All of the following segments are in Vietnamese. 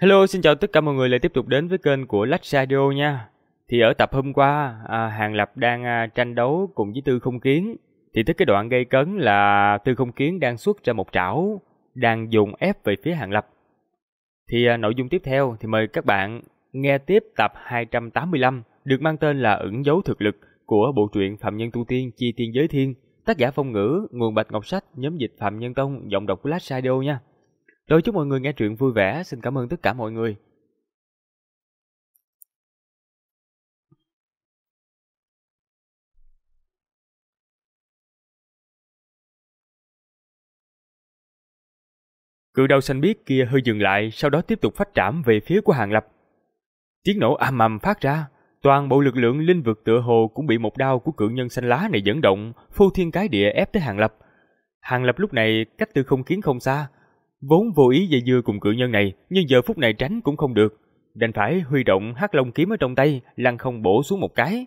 Hello, xin chào tất cả mọi người lại tiếp tục đến với kênh của Lách Radio nha. Thì ở tập hôm qua, Hàng Lập đang tranh đấu cùng với Tư Không Kiến. Thì tới cái đoạn gây cấn là Tư Không Kiến đang xuất ra một trảo, đang dùng ép về phía Hàng Lập. Thì nội dung tiếp theo thì mời các bạn nghe tiếp tập 285 được mang tên là Ẩn dấu thực lực của bộ truyện Phạm Nhân Tu Tiên Chi Tiên Giới Thiên, tác giả Phong Ngữ, nguồn Bạch Ngọc Sách, nhóm dịch Phạm Nhân Tông, giọng đọc của Lách Radio nha. Rồi chúc mọi người nghe truyện vui vẻ, xin cảm ơn tất cả mọi người. Cự đao xanh biếc kia hơi dừng lại, sau đó tiếp tục phách trảm về phía của Hàng Lập. Tiếng nổ ầm ầm phát ra, toàn bộ lực lượng linh vực tựa hồ cũng bị một đao của cự nhân xanh lá này dẫn động, phô thiên cái địa ép tới Hàng Lập. Hàng Lập lúc này cách Tư Không Kiến không xa, vốn vô ý dây dưa cùng cự nhân này, nhưng giờ phút này tránh cũng không được, đành phải huy động Hắc Long kiếm ở trong tay, lăng không bổ xuống một cái.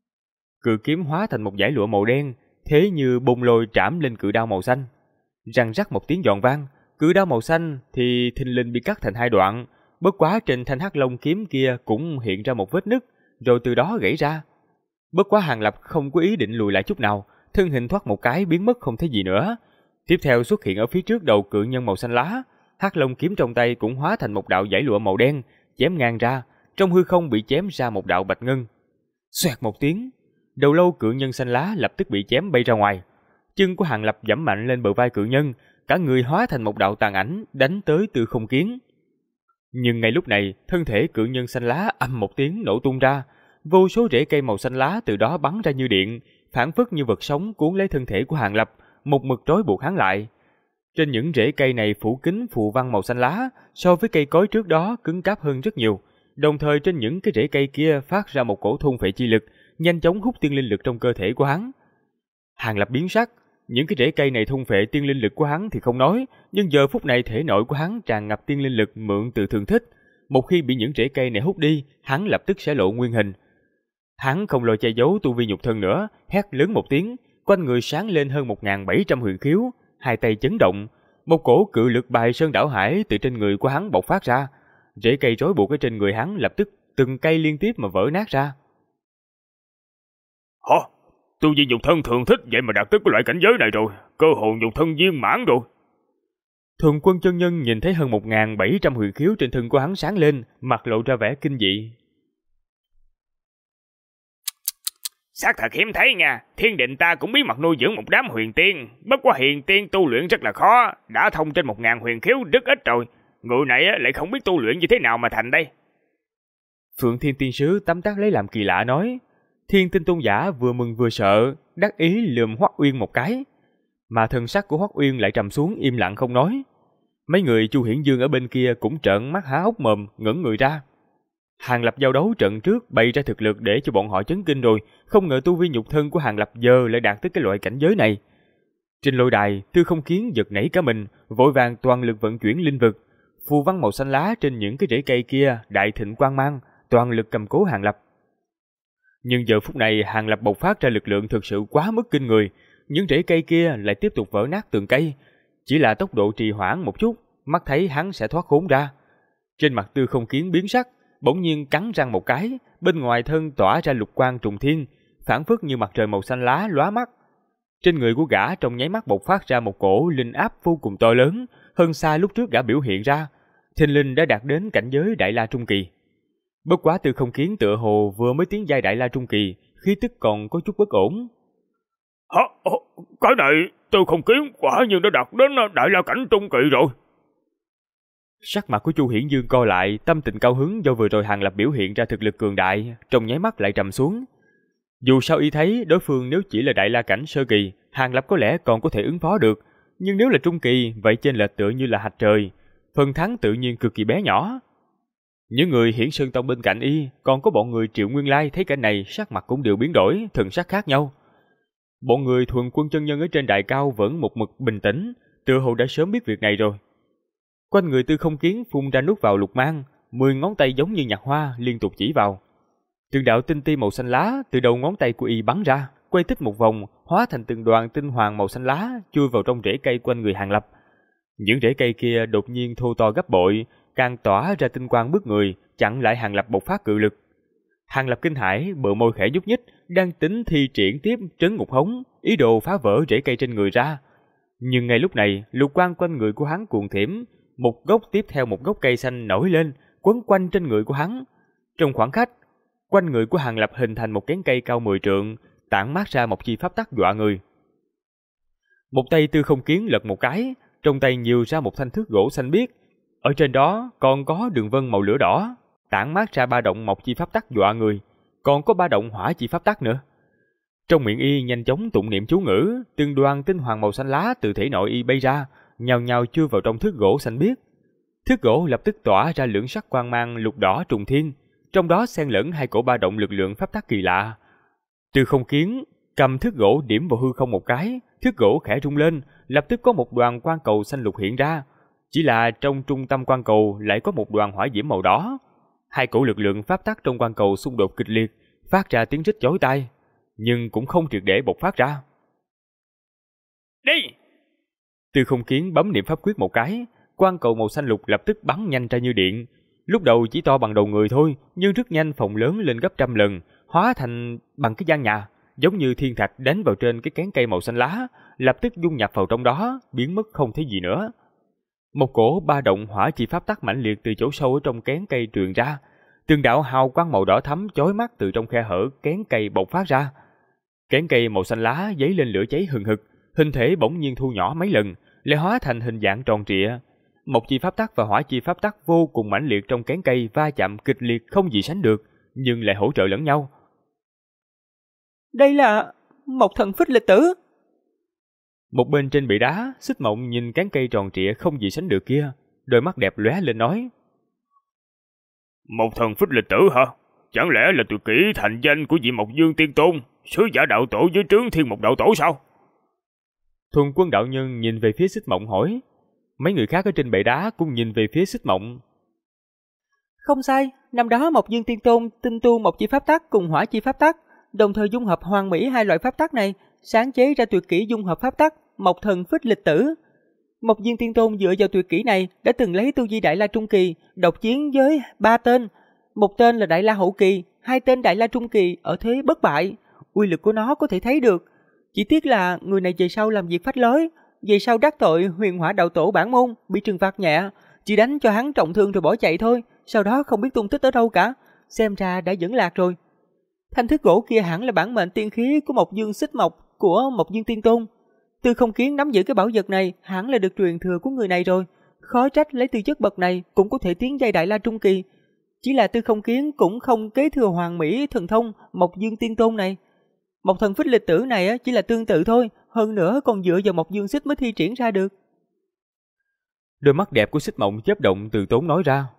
Cự kiếm hóa thành một dải lụa màu đen, thế như bông lôi trảm lên cự đao màu xanh. Răng rắc một tiếng giòn vang, cự đao màu xanh thì thình lình bị cắt thành hai đoạn, bất quá trên thanh Hắc Long kiếm kia cũng hiện ra một vết nứt, rồi từ đó gãy ra. Bất quá Hàng Lập không có ý định lùi lại chút nào, thân hình thoát một cái biến mất không thấy gì nữa. Tiếp theo xuất hiện ở phía trước đầu cự nhân màu xanh lá, Hắc Long kiếm trong tay cũng hóa thành một đạo dải lụa màu đen, chém ngang ra, trong hư không bị chém ra một đạo bạch ngân. Xoẹt một tiếng, đầu lâu cự nhân xanh lá lập tức bị chém bay ra ngoài. Chân của Hàng Lập giẫm mạnh lên bờ vai cự nhân, cả người hóa thành một đạo tàn ảnh đánh tới Tư Không Kiến. Nhưng ngay lúc này, thân thể cự nhân xanh lá ầm một tiếng nổ tung ra, vô số rễ cây màu xanh lá từ đó bắn ra như điện, phảng phất như vật sống cuốn lấy thân thể của Hàng Lập, một mực trói buộc hắn lại. Trên những rễ cây này phủ kín phù văn màu xanh lá, so với cây cối trước đó cứng cáp hơn rất nhiều. Đồng thời trên những cái rễ cây kia phát ra một cổ thôn phệ chi lực, nhanh chóng hút tiên linh lực trong cơ thể của hắn. Hàng Lập biến sắc, những cái rễ cây này thôn phệ tiên linh lực của hắn thì không nói, nhưng giờ phút này thể nội của hắn tràn ngập tiên linh lực mượn từ thường thích. Một khi bị những rễ cây này hút đi, hắn lập tức sẽ lộ nguyên hình. Hắn không lo che giấu tu vi nhục thân nữa, hét lớn một tiếng, quanh người sáng lên hơn 1.700 huyền khiếu, hai tay chấn động, một cổ cự lực bài sơn đảo hải từ trên người của hắn bộc phát ra, rễ cây trói buộc ở trên người hắn lập tức từng cây liên tiếp mà vỡ nát ra. Hả? Tu vi nhục thân thường thích vậy mà đạt tới cái loại cảnh giới này rồi, cơ hồ nhục thân viên mãn rồi. Thuần Quân chân nhân nhìn thấy hơn 1.700 huyền khiếu trên thân của hắn sáng lên, mặt lộ ra vẻ kinh dị. Xác thật hiếm thấy nha, thiên định ta cũng bí mật nuôi dưỡng một đám huyền tiên, bất quá huyền tiên tu luyện rất là khó, đã thông trên 1.000 huyền khiếu rất ít rồi, người này lại không biết tu luyện như thế nào mà thành đây. Phượng Thiên Tiên Sứ tấm tắc lấy làm kỳ lạ nói. Thiên Tinh Tôn giả vừa mừng vừa sợ, đắc ý lườm Hoắc Uyên một cái, mà thần sắc của Hoắc Uyên lại trầm xuống im lặng không nói. Mấy người Chu Hiển Dương ở bên kia cũng trợn mắt há hốc mồm, ngẩn người ra. Hàng Lập giao đấu trận trước bày ra thực lực để cho bọn họ chấn kinh rồi, không ngờ tu vi nhục thân của Hàng Lập giờ lại đạt tới cái loại cảnh giới này. Trên lôi đài, Tư Không Kiến giật nảy cả mình, vội vàng toàn lực vận chuyển linh vực, phù văn màu xanh lá trên những cái rễ cây kia đại thịnh quang mang, toàn lực cầm cố Hàng Lập. Nhưng giờ phút này Hàng Lập bộc phát ra lực lượng thực sự quá mức kinh người, những rễ cây kia lại tiếp tục vỡ nát tường cây, chỉ là tốc độ trì hoãn một chút, mắt thấy hắn sẽ thoát khốn ra. Trên mặt Tư Không Kiến biến sắc, bỗng nhiên cắn răng một cái, bên ngoài thân tỏa ra lục quang trùng thiên, phảng phất như mặt trời màu xanh lá lóa mắt. Trên người của gã trong nháy mắt bộc phát ra một cổ linh áp vô cùng to lớn, hơn xa lúc trước gã biểu hiện ra, thình lình đã đạt đến cảnh giới Đại La Trung Kỳ. Bất quá Tư Không Kiến tựa hồ vừa mới tiến giai Đại La Trung Kỳ, khí tức còn có chút bất ổn. Hả? Cái này Tư Không Kiến quả nhiên đã đạt đến Đại La cảnh Trung Kỳ rồi. Sắc mặt của Chu Hiển Dương co lại, tâm tình cao hứng do vừa rồi Hàng Lập biểu hiện ra thực lực cường đại, trong nháy mắt lại trầm xuống. Dù sao y thấy đối phương nếu chỉ là Đại La cảnh sơ kỳ, Hàng Lập có lẽ còn có thể ứng phó được, nhưng nếu là trung kỳ, vậy chênh lệch tựa như là hạt trời, phần thắng tự nhiên cực kỳ bé nhỏ. Những người Hiển Sơn Tông bên cạnh y, còn có bọn người Triệu Nguyên Lai thấy cảnh này sắc mặt cũng đều biến đổi, thần sắc khác nhau. Bọn người Thuần Quân chân nhân ở trên đài cao vẫn một mực bình tĩnh, tựa hồ đã sớm biết việc này rồi. Quanh người Tư Không Kiến phun ra nuốt vào lục mang, 10 ngón tay giống như nhặt hoa liên tục chỉ vào. Từng đạo tinh ti màu xanh lá từ đầu ngón tay của y bắn ra, quay tích một vòng, hóa thành từng đoàn tinh hoàng màu xanh lá chui vào trong rễ cây quanh người Hàng Lập. Những rễ cây kia đột nhiên thô to gấp bội, càng tỏa ra tinh quang bức người, chặn lại Hàng Lập bộc phát cự lực. Hàng Lập kinh hãi, bờ môi khẽ nhúc nhích, đang tính thi triển tiếp trấn ngục hống, ý đồ phá vỡ rễ cây trên người ra. Nhưng ngay lúc này, lục quang quanh người của hắn cuồn thiểm, một gốc tiếp theo một gốc cây xanh nổi lên, quấn quanh trên người của hắn. Trong khoảng khắc, quanh người của Hàng Lập hình thành một cán cây cao 10 trượng, tản mát ra một chi pháp tắc dọa người. Một tay Tư Không Kiến lật một cái, trong tay nhiều ra một thanh thước gỗ xanh biếc, ở trên đó còn có đường vân màu lửa đỏ, tản mát ra ba động mộc chi pháp tắc dọa người, còn có ba động hỏa chi pháp tắc nữa. Trong miệng y nhanh chóng tụng niệm chú ngữ, từng đoàn tinh hoàng màu xanh lá từ thể nội y bay ra, nhào nhào chui vào trong thước gỗ xanh biếc. Thước gỗ lập tức tỏa ra lưỡng sắc quang mang lục đỏ trùng thiên, trong đó xen lẫn hai cổ ba động lực lượng pháp tắc kỳ lạ. Tư Không Kiến cầm thước gỗ điểm vào hư không một cái, thước gỗ khẽ rung lên, lập tức có một đoàn quang cầu xanh lục hiện ra. Chỉ là trong trung tâm quang cầu lại có một đoàn hỏa diễm màu đỏ. Hai cổ lực lượng pháp tắc trong quang cầu xung đột kịch liệt, phát ra tiếng rít chói tai, nhưng cũng không triệt để bộc phát ra. Đi! Tư Không Kiến bấm niệm pháp quyết một cái, quang cầu màu xanh lục lập tức bắn nhanh ra như điện. Lúc đầu chỉ to bằng đầu người thôi, nhưng rất nhanh phồng lớn lên gấp trăm lần, hóa thành bằng cái gian nhà, giống như thiên thạch đánh vào trên cái cán cây màu xanh lá, lập tức dung nhập vào trong đó, biến mất không thấy gì nữa. Một cổ ba động hỏa chi pháp tắc mãnh liệt từ chỗ sâu ở trong kén cây truyền ra, từng đạo hào quang màu đỏ thắm chói mắt từ trong khe hở kén cây bộc phát ra. Kén cây màu xanh lá dấy lên lửa cháy hừng hực, hình thể bỗng nhiên thu nhỏ mấy lần, lại hóa thành hình dạng tròn trịa. Mộc chi pháp tắc và hỏa chi pháp tắc vô cùng mãnh liệt trong kén cây va chạm kịch liệt không gì sánh được, nhưng lại hỗ trợ lẫn nhau. Đây là một thần phích lịch tử. Một bên trên bệ đá, Xích Mộng nhìn cán cây tròn trịa không gì sánh được kia, đôi mắt đẹp lóe lên nói: Một thần phích lịch tử hả? Chẳng lẽ là tuyệt kỹ thành danh của vị Mộc Dương Tiên Tôn, sứ giả đạo tổ dưới trướng Thiên Mộc đạo tổ sao? Thuần Quân đạo nhân nhìn về phía Xích Mộng hỏi. Mấy người khác ở trên bệ đá cũng nhìn về phía Xích Mộng. Không sai, năm đó Mộc Dương Tiên Tôn tinh tu mộc chi pháp tắc cùng hỏa chi pháp tắc, đồng thời dung hợp hoàn mỹ hai loại pháp tắc này, sáng chế ra tuyệt kỹ dung hợp pháp tắc Mộc Thần Phích Lịch Tử. Mộc Dương Tiên Tôn dựa vào tuyệt kỹ này đã từng lấy tu vi Đại La Trung Kỳ độc chiến với 3 tên, một tên là Đại La Hậu Kỳ, hai tên Đại La Trung Kỳ ở thế bất bại. Uy lực của nó có thể thấy được. Chỉ tiếc là người này về sau làm việc phách lối, về sau đắc tội Huyền Hỏa đạo tổ bản môn, bị trừng phạt nhẹ, chỉ đánh cho hắn trọng thương rồi bỏ chạy thôi, sau đó không biết tung tích ở đâu cả, xem ra đã dẫn lạc rồi. Thanh thức gỗ kia hẳn là bản mệnh tiên khí của Mộc Dương Xích Mộc của Mộc Dương Tiên Tôn. Tư Không Kiến nắm giữ cái bảo vật này hẳn là được truyền thừa của người này rồi, khó trách lấy tư chất bậc này cũng có thể tiến giai Đại La Trung Kỳ. Chỉ là Tư Không Kiến cũng không kế thừa hoàn mỹ thần thông Mộc Dương Tiên Tôn này. Một thần phích lịch tử này chỉ là tương tự thôi, hơn nữa còn dựa vào Mộc Dương Xích mới thi triển ra được. Đôi mắt đẹp của Xích Mộng chớp động từ tốn nói ra.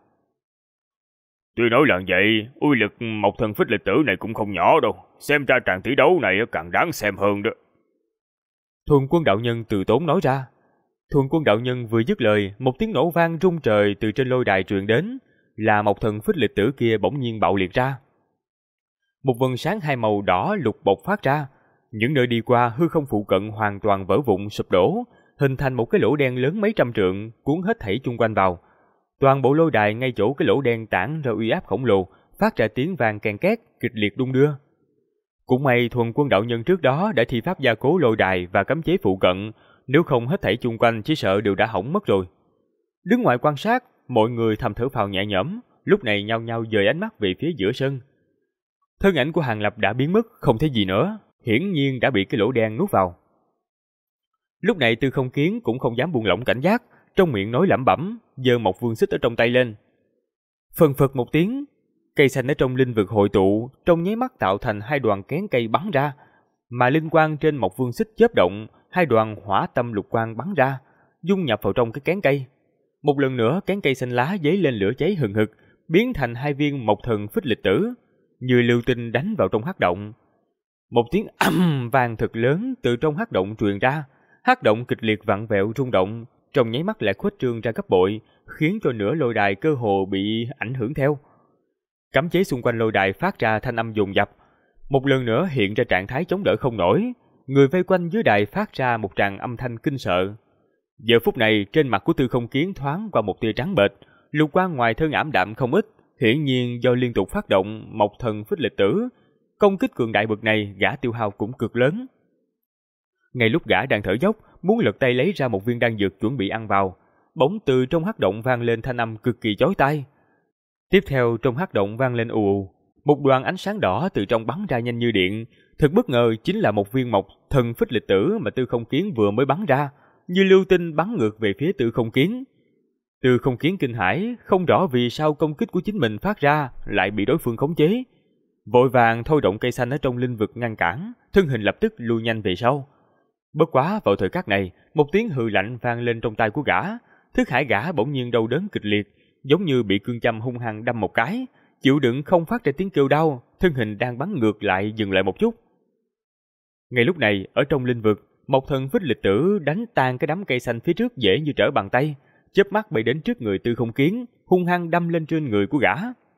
Tuy nói là vậy, uy lực một thần phích lịch tử này cũng không nhỏ đâu, xem ra trận tỷ đấu này càng đáng xem hơn đó. Thuần Quân đạo nhân từ tốn nói ra. Thuần Quân đạo nhân vừa dứt lời, một tiếng nổ vang rung trời từ trên lôi đài truyền đến, là một thần phích lịch tử kia bỗng nhiên bạo liệt ra. Một vầng sáng hai màu đỏ lục bộc phát ra, những nơi đi qua hư không phụ cận hoàn toàn vỡ vụn sụp đổ, hình thành một cái lỗ đen lớn mấy trăm trượng, cuốn hết thảy chung quanh vào. Toàn bộ lôi đài ngay chỗ cái lỗ đen tản ra uy áp khổng lồ, phát ra tiếng vang ken két, kịch liệt đung đưa. Cũng may Thuần Quân đạo nhân trước đó đã thi pháp gia cố lôi đài và cấm chế phụ cận, nếu không hết thảy chung quanh chỉ sợ đều đã hỏng mất rồi. Đứng ngoài quan sát, mọi người thầm thở phào nhẹ nhõm, lúc này nhao nhao dời ánh mắt về phía giữa sân. Thân ảnh của Hàng Lập đã biến mất, không thấy gì nữa, hiển nhiên đã bị cái lỗ đen nuốt vào. Lúc này Tư Không Kiến cũng không dám buông lỏng cảnh giác, trong miệng nói lẩm bẩm, giơ một vương xích ở trong tay lên. Phần phật một tiếng, cây xanh ở trong linh vực hội tụ, trong nháy mắt tạo thành hai đoàn kén cây bắn ra, mà linh quang trên một vương xích chớp động, hai đoàn hỏa tâm lục quang bắn ra, dung nhập vào trong cái kén cây. Một lần nữa kén cây xanh lá dấy lên lửa cháy hừng hực, biến thành hai viên mộc thần phích lịch tử, như lưu tinh đánh vào trong hắc động. Một tiếng ầm vang thật lớn từ trong hắc động truyền ra, hắc động kịch liệt vặn vẹo rung động, trong nháy mắt lại khuếch trương ra gấp bội, khiến cho nửa lôi đài cơ hồ bị ảnh hưởng theo. Cấm chế xung quanh lôi đài phát ra thanh âm dồn dập, một lần nữa hiện ra trạng thái chống đỡ không nổi, người vây quanh dưới đài phát ra một tràng âm thanh kinh sợ. Giờ phút này trên mặt của Tư Không Kiến thoáng qua một tia trắng bệch, lục quang ngoài thân ảm đạm không ít, hiển nhiên do liên tục phát động Mộc Thần Phích Lịch Tử, công kích cường đại bậc này gã tiêu hao cũng cực lớn. Ngay lúc gã đang thở dốc, muốn lật tay lấy ra một viên đan dược chuẩn bị ăn vào, bỗng từ trong hắc động vang lên thanh âm cực kỳ chói tai. Tiếp theo trong hắc động vang lên ù ù, một đoàn ánh sáng đỏ từ trong bắn ra nhanh như điện. Thật bất ngờ chính là một viên Mộc Thần Phích Lịch Tử mà Tư Không Kiến vừa mới bắn ra, như lưu tinh bắn ngược về phía Tư Không Kiến. Tư Không Kiến kinh hãi, không rõ vì sao công kích của chính mình phát ra lại bị đối phương khống chế. Vội vàng thôi động cây xanh ở trong linh vực ngăn cản, thân hình lập tức lui nhanh về sau. Bất quá vào thời khắc này, một tiếng hừ lạnh vang lên trong tai của gã, thức hải gã bỗng nhiên đau đớn kịch liệt, giống như bị cương châm hung hăng đâm một cái, chịu đựng không phát ra tiếng kêu đau, thân hình đang bắn ngược lại dừng lại một chút. Ngay lúc này, ở trong linh vực, Mộc Thần Phích Lịch Tử đánh tan cái đám cây xanh phía trước dễ như trở bàn tay, chớp mắt bay đến trước người Tư Không Kiến, hung hăng đâm lên trên người của gã.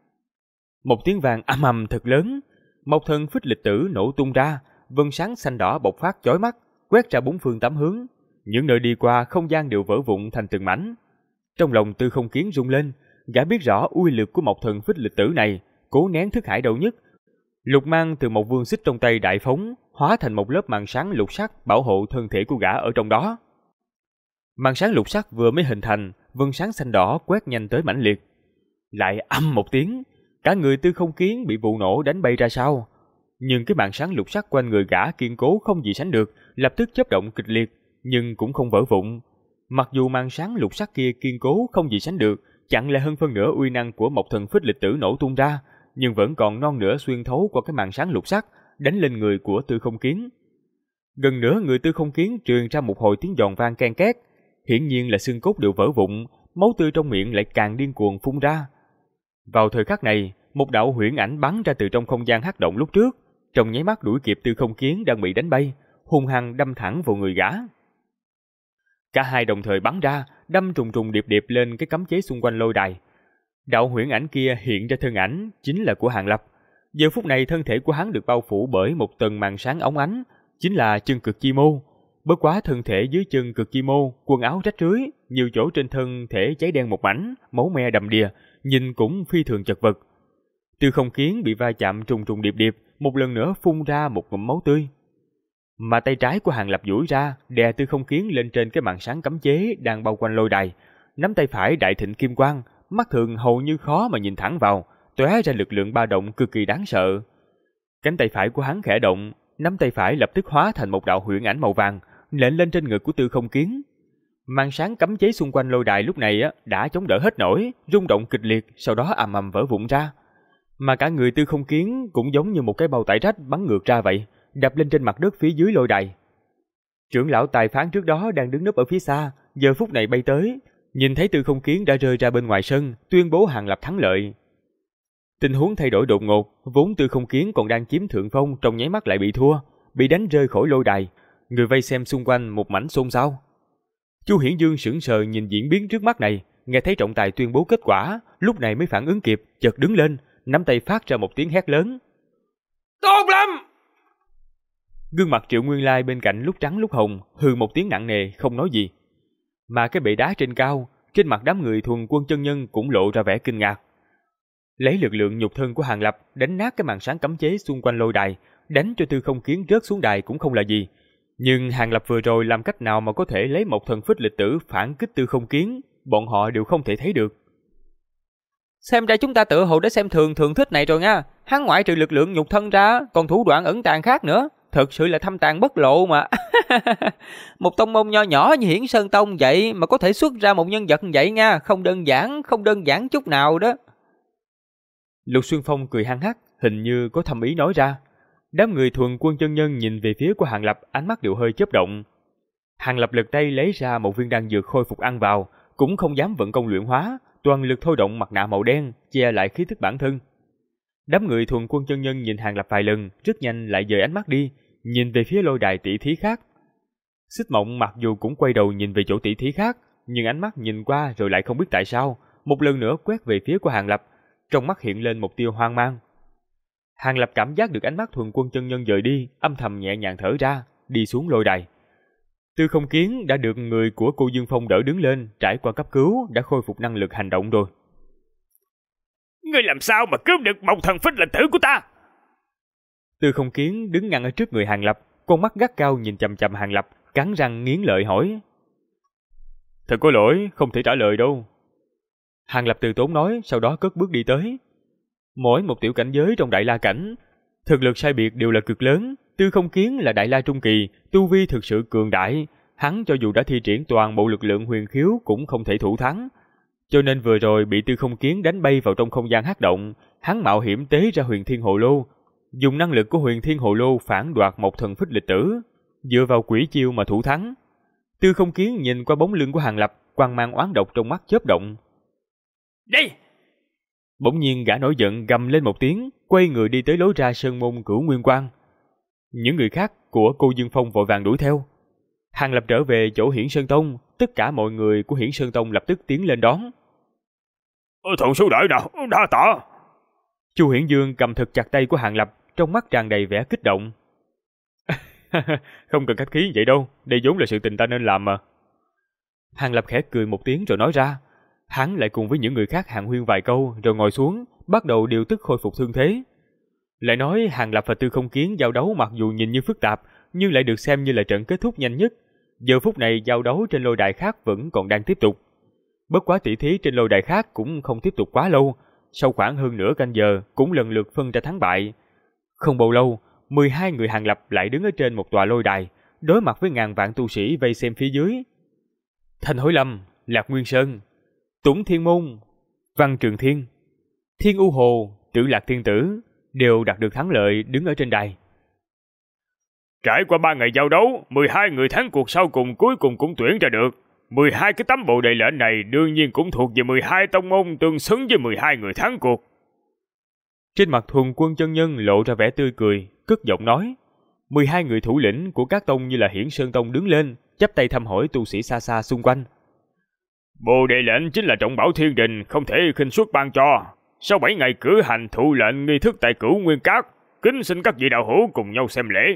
Một tiếng vang ầm ầm thật lớn, Mộc Thần Phích Lịch Tử nổ tung ra, vân sáng xanh đỏ bộc phát chói mắt, quét ra bốn phương tám hướng, những nơi đi qua không gian đều vỡ vụn thành từng mảnh. Trong lòng Tư Không Kiến rung lên, gã biết rõ uy lực của Mộc Thần Phích Lịch Tử này, cố nén thức hải đau nhức, lục mang từ một vương xích trong tay đại phóng, hóa thành một lớp màn sáng lục sắc bảo hộ thân thể của gã ở trong đó. Màn sáng lục sắc vừa mới hình thành, vân sáng xanh đỏ quét nhanh tới mãnh liệt. Lại âm một tiếng, cả người Tư Không Kiến bị vụ nổ đánh bay ra sau. Nhưng cái màn sáng lục sắc quanh người gã kiên cố không gì sánh được, lập tức chớp động kịch liệt, nhưng cũng không vỡ vụn. Mặc dù màn sáng lục sắc kia kiên cố không gì sánh được, chặn lại hơn phân nửa uy năng của Mộc Thần Phích Lịch Tử nổ tung ra, nhưng vẫn còn non nửa xuyên thấu qua cái màn sáng lục sắc, đánh lên người của Tư Không Kiến. Gần nửa người Tư Không Kiến truyền ra một hồi tiếng giòn vang ken két, hiển nhiên là xương cốt đều vỡ vụn, máu tươi trong miệng lại càng điên cuồng phun ra. Vào thời khắc này, một đạo huyễn ảnh bắn ra từ trong không gian hắc động lúc trước, trong nháy mắt đuổi kịp Tư Không Kiến đang bị đánh bay, hung hăng đâm thẳng vào người gã. Cả hai đồng thời bắn ra, đâm trùng trùng điệp điệp lên cái cấm chế xung quanh lôi đài. Đạo huyễn ảnh kia hiện ra thân ảnh chính là của Hàn Lập. Giờ phút này thân thể của hắn được bao phủ bởi một tầng màn sáng óng ánh, chính là chân cực chi mô. Bất quá thân thể dưới chân cực chi mô, quần áo rách rưới, nhiều chỗ trên thân thể cháy đen một mảnh, máu me đầm đìa, nhìn cũng phi thường chật vật. Tư Không Kiến bị va chạm trùng trùng điệp điệp, một lần nữa phun ra một ngụm máu tươi. Mà tay trái của Hàn Lập duỗi ra, đè Tư Không Kiến lên trên cái màn sáng cấm chế đang bao quanh lôi đài. Nắm tay phải đại thịnh kim quang, mắt thường hầu như khó mà nhìn thẳng vào, tóe ra lực lượng ba động cực kỳ đáng sợ. Cánh tay phải của hắn khẽ động, nắm tay phải lập tức hóa thành một đạo huyễn ảnh màu vàng, nện lên trên ngực của Tư Không Kiến. Màn sáng cấm chế xung quanh lôi đài lúc này đã chống đỡ hết nổi, rung động kịch liệt, sau đó ầm ầm vỡ vụn ra. Mà cả người Tư Không Kiến cũng giống như một cái bao tải rách bắn ngược ra vậy, đập lên trên mặt đất phía dưới lôi đài. Trưởng lão tài phán trước đó đang đứng núp ở phía xa, giờ phút này bay tới, nhìn thấy Tư Không Kiến đã rơi ra bên ngoài sân, tuyên bố Hàn Lập thắng lợi. Tình huống thay đổi đột ngột, vốn Tư Không Kiến còn đang chiếm thượng phong, trong nháy mắt lại bị thua, bị đánh rơi khỏi lôi đài. Người vây xem xung quanh một mảnh xôn xao. Chu Hiển Dương sững sờ nhìn diễn biến trước mắt này, nghe thấy trọng tài tuyên bố kết quả, lúc này mới phản ứng kịp, chợt đứng lên, nắm tay phát ra một tiếng hét lớn. Tốt lắm! Gương mặt Triệu Nguyên Lai bên cạnh lúc trắng lúc hồng, hừ một tiếng nặng nề, không nói gì. Mà cái bệ đá trên cao, trên mặt đám người thuần quân chân nhân cũng lộ ra vẻ kinh ngạc. Lấy lực lượng nhục thân của Hàn Lập đánh nát cái màn sáng cấm chế xung quanh lôi đài, đánh cho Tư Không Kiến rớt xuống đài cũng không là gì. Nhưng Hàn Lập vừa rồi làm cách nào mà có thể lấy một thần phích lịch tử phản kích Tư Không Kiến, bọn họ đều không thể thấy được. Xem ra chúng ta tự hồ đã xem thường thượng thích này rồi nha. Hắn ngoại trừ lực lượng nhục thân ra, còn thủ đoạn ẩn tàng khác nữa. Thật sự là thâm tàng bất lộ mà. Một tông môn nho nhỏ như Hiển Sơn Tông vậy mà có thể xuất ra một nhân vật vậy nha. Không đơn giản chút nào đó. Lục Xuyên Phong cười hăng hắc, hình như có thâm ý nói ra. Đám người thuần quân chân nhân nhìn về phía của Hàn Lập, ánh mắt đều hơi chớp động. Hàn Lập lật tay lấy ra một viên đan dược khôi phục ăn vào, cũng không dám vận công luyện hóa, toàn lực thôi động mặt nạ màu đen che lại khí tức bản thân. Đám người thuần quân chân nhân nhìn Hàn Lập vài lần, rất nhanh lại dời ánh mắt đi, nhìn về phía lôi đài tỷ thí khác. Xích Mộng mặc dù cũng quay đầu nhìn về chỗ tỷ thí khác, nhưng ánh mắt nhìn qua rồi lại không biết tại sao, một lần nữa quét về phía của Hàn Lập, trong mắt hiện lên một tia hoang mang. Hàn Lập cảm giác được ánh mắt thuần quân chân nhân rời đi, âm thầm nhẹ nhàng thở ra, đi xuống lôi đài. Tư Không Kiến đã được người của cô Dương Phong đỡ đứng lên, trải qua cấp cứu, đã khôi phục năng lực hành động rồi. Ngươi làm sao mà cướp được một thần phích lịch tử của ta? Tư Không Kiến đứng ngăn ở trước người Hàng Lập, con mắt gắt cao nhìn chằm chằm Hàng Lập, cắn răng nghiến lợi hỏi. Thật có lỗi, không thể trả lời đâu. Hàng Lập từ tốn nói, sau đó cất bước đi tới. Mỗi một tiểu cảnh giới trong Đại La cảnh, thực lực sai biệt đều là cực lớn. Tư Không Kiến là Đại La trung kỳ, tu vi thực sự cường đại, hắn cho dù đã thi triển toàn bộ lực lượng huyền khiếu cũng không thể thủ thắng. Cho nên vừa rồi bị Tư Không Kiến đánh bay vào trong không gian hắc động, hắn mạo hiểm tế ra Huyền Thiên Hồ Lô, dùng năng lực của Huyền Thiên Hồ Lô phản đoạt một thần phích lịch tử, dựa vào quỷ chiêu mà thủ thắng. Tư Không Kiến nhìn qua bóng lưng của Hàng Lập, quang mang oán độc trong mắt chớp động. Đi! Bỗng nhiên gã nổi giận gầm lên một tiếng, quay người đi tới lối ra sơn môn Cửu Nguyên Quang. Những người khác của cô Dương Phong vội vàng đuổi theo. Hàng Lập trở về chỗ Hiển Sơn Tông, tất cả mọi người của Hiển Sơn Tông lập tức tiến lên đón. Thuận số đợi nào, đa tạ. Chu Hiển Dương cầm thật chặt tay của Hàng Lập, trong mắt tràn đầy vẻ kích động. Không cần khách khí vậy đâu, đây vốn là sự tình ta nên làm mà. Hàng Lập khẽ cười một tiếng rồi nói ra. Hắn lại cùng với những người khác hàn huyên vài câu rồi ngồi xuống, bắt đầu điều tức khôi phục thương thế. Lại nói Hàng Lập và Tư Không Kiến giao đấu mặc dù nhìn như phức tạp, nhưng lại được xem như là trận kết thúc nhanh nhất. Giờ phút này giao đấu trên lôi đài khác vẫn còn đang tiếp tục. Bất quá tỷ thí trên lôi đài khác cũng không tiếp tục quá lâu, sau khoảng hơn nửa canh giờ cũng lần lượt phân ra thắng bại. Không bao lâu, 12 người Hàng Lập lại đứng ở trên một tòa lôi đài, đối mặt với ngàn vạn tu sĩ vây xem phía dưới. Thanh Hối Lâm, Lạc Nguyên Sơn, Tuấn Thiên Môn, Văn Trường Thiên, Thiên U Hồ, Tử Lạc Thiên Tử đều đạt được thắng lợi đứng ở trên đài. Trải qua 3 ngày giao đấu, 12 người thắng cuộc sau cùng cuối cùng cũng tuyển ra được. 12 cái tấm bộ đề lệnh này đương nhiên cũng thuộc về 12 tông môn, tương xứng với 12 người thắng cuộc. Trên mặt Thuần Quân chân nhân lộ ra vẻ tươi cười, cất giọng nói. 12 người thủ lĩnh của các tông như là Hiển Sơn Tông đứng lên, chắp tay thăm hỏi tu sĩ xa xa xung quanh. Bồ đề lệnh chính là trọng bảo thiên đình, không thể khinh suất ban cho. Sau 7 ngày cử hành thụ lệnh nghi thức tại Cửu Nguyên Các, kính xin các vị đạo hữu cùng nhau xem lễ.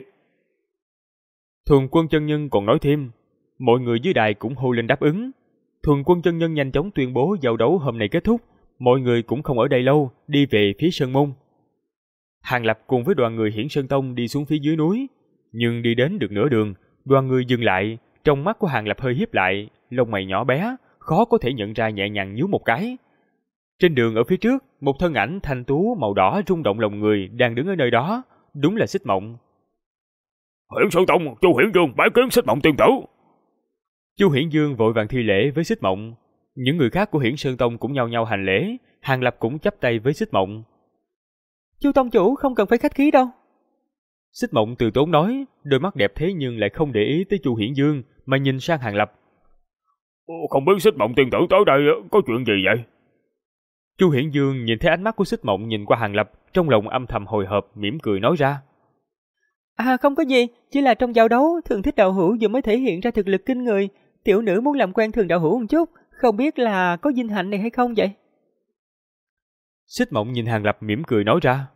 Thuần Quân chân nhân còn nói thêm, mọi người dưới đài cũng hô lên đáp ứng. Thuần Quân chân nhân nhanh chóng tuyên bố giao đấu hôm nay kết thúc, mọi người cũng không ở đây lâu, đi về phía Sơn Môn. Hàng Lập cùng với đoàn người Hiển Sơn Tông đi xuống phía dưới núi, nhưng đi đến được nửa đường, đoàn người dừng lại, trong mắt của Hàng Lập hơi híp lại, lông mày nhỏ bé, khó có thể nhận ra, nhẹ nhàng nhíu một cái. Trên đường ở phía trước, một thân ảnh thanh tú màu đỏ rung động lòng người đang đứng ở nơi đó, đúng là Xích Mộng. Hiển Sơn Tông, Chu Hiển Dương bái kiến Xích Mộng tiên tử. Chu Hiển Dương vội vàng thi lễ với Xích Mộng. Những người khác của Hiển Sơn Tông cũng nhao nhao hành lễ, Hàng Lập cũng chắp tay với Xích Mộng. Chu tông chủ không cần phải khách khí đâu. Xích Mộng từ tốn nói, đôi mắt đẹp thế nhưng lại không để ý tới Chu Hiển Dương mà nhìn sang Hàng Lập. Không biết Xích Mộng tiên tử tới đây có chuyện gì vậy? Chu Hiển Dương nhìn thấy ánh mắt của Xích Mộng nhìn qua Hàng Lập, trong lòng âm thầm hồi hộp, mỉm cười nói ra. Không có gì, chỉ là trong giao đấu Thường Thích đạo hữu vừa mới thể hiện ra thực lực kinh người, tiểu nữ muốn làm quen Thường đạo hữu một chút, không biết là có vinh hạnh này hay không vậy? Xích Mộng nhìn Hàng Lập mỉm cười nói ra.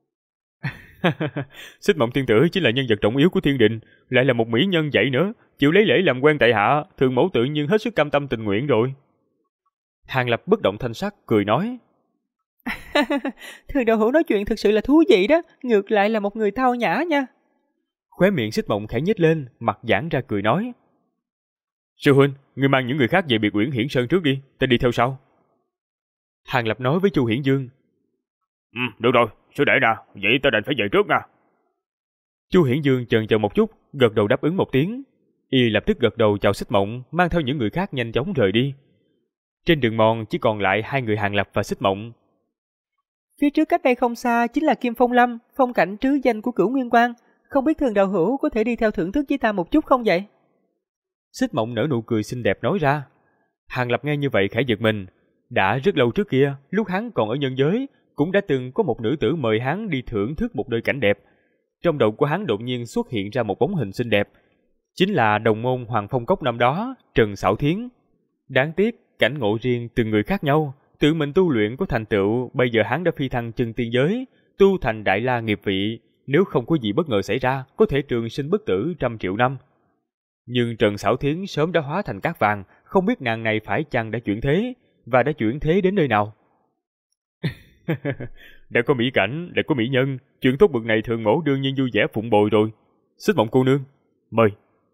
Xích Mộng tiên tử chính là nhân vật trọng yếu của thiên đình, lại là một mỹ nhân vậy nữa, chịu lấy lễ làm quen tại hạ, Thường mẫu tự nhiên hết sức cam tâm tình nguyện rồi. Hàng Lập bất động thanh sắc cười nói. Thường đạo hữu nói chuyện thực sự là thú vị đó, ngược lại là một người thao nhã nha. Khóe miệng Xích Mộng khẽ nhếch lên, mặt giãn ra cười nói. Sư huynh, ngươi mang những người khác về biệt uyển Hiển Sơn trước đi, ta đi theo sau. Hàng Lập nói với Chu Hiển Dương. Được rồi, sư đệ nè, vậy ta đành phải về trước nha. Chu Hiển Dương chần chờ một chút, gật đầu đáp ứng một tiếng. Y lập tức gật đầu chào Xích Mộng, mang theo những người khác nhanh chóng rời đi. Trên đường mòn chỉ còn lại 2 người Hàng Lập và Xích Mộng. Phía trước cách đây không xa chính là Kim Phong Lâm, phong cảnh trứ danh của Cửu Nguyên Quang. Không biết Thường đạo hữu có thể đi theo thưởng thức với ta một chút không vậy? Xích Mộng nở nụ cười xinh đẹp nói ra. Hàng Lập nghe như vậy khẽ giật mình. Đã rất lâu trước kia, lúc hắn còn ở nhân giới, cũng đã từng có một nữ tử mời hắn đi thưởng thức một đôi cảnh đẹp. Trong đầu của hắn đột nhiên xuất hiện ra một bóng hình xinh đẹp. Chính là đồng môn Hoàng Phong Cốc năm đó, Trần Xảo Thiến. Đáng tiếc, cảnh ngộ riêng từng người khác nhau, tự mình tu luyện có thành tựu, bây giờ hắn đã phi thăng chân tiên giới, tu thành đại la nghiệp vị, nếu không có gì bất ngờ xảy ra, có thể trường sinh bất tử 100 triệu năm. Nhưng Trần Xảo Thiến sớm đã hóa thành cát vàng, không biết nàng này phải chăng đã chuyển thế, và đã chuyển thế đến nơi nào. Đã có mỹ cảnh, lại có mỹ nhân, chuyện tốt bực này Thường Mẫu đương nhiên vui vẻ phụng bồi rồi. Xích Mộng cô nương, mời.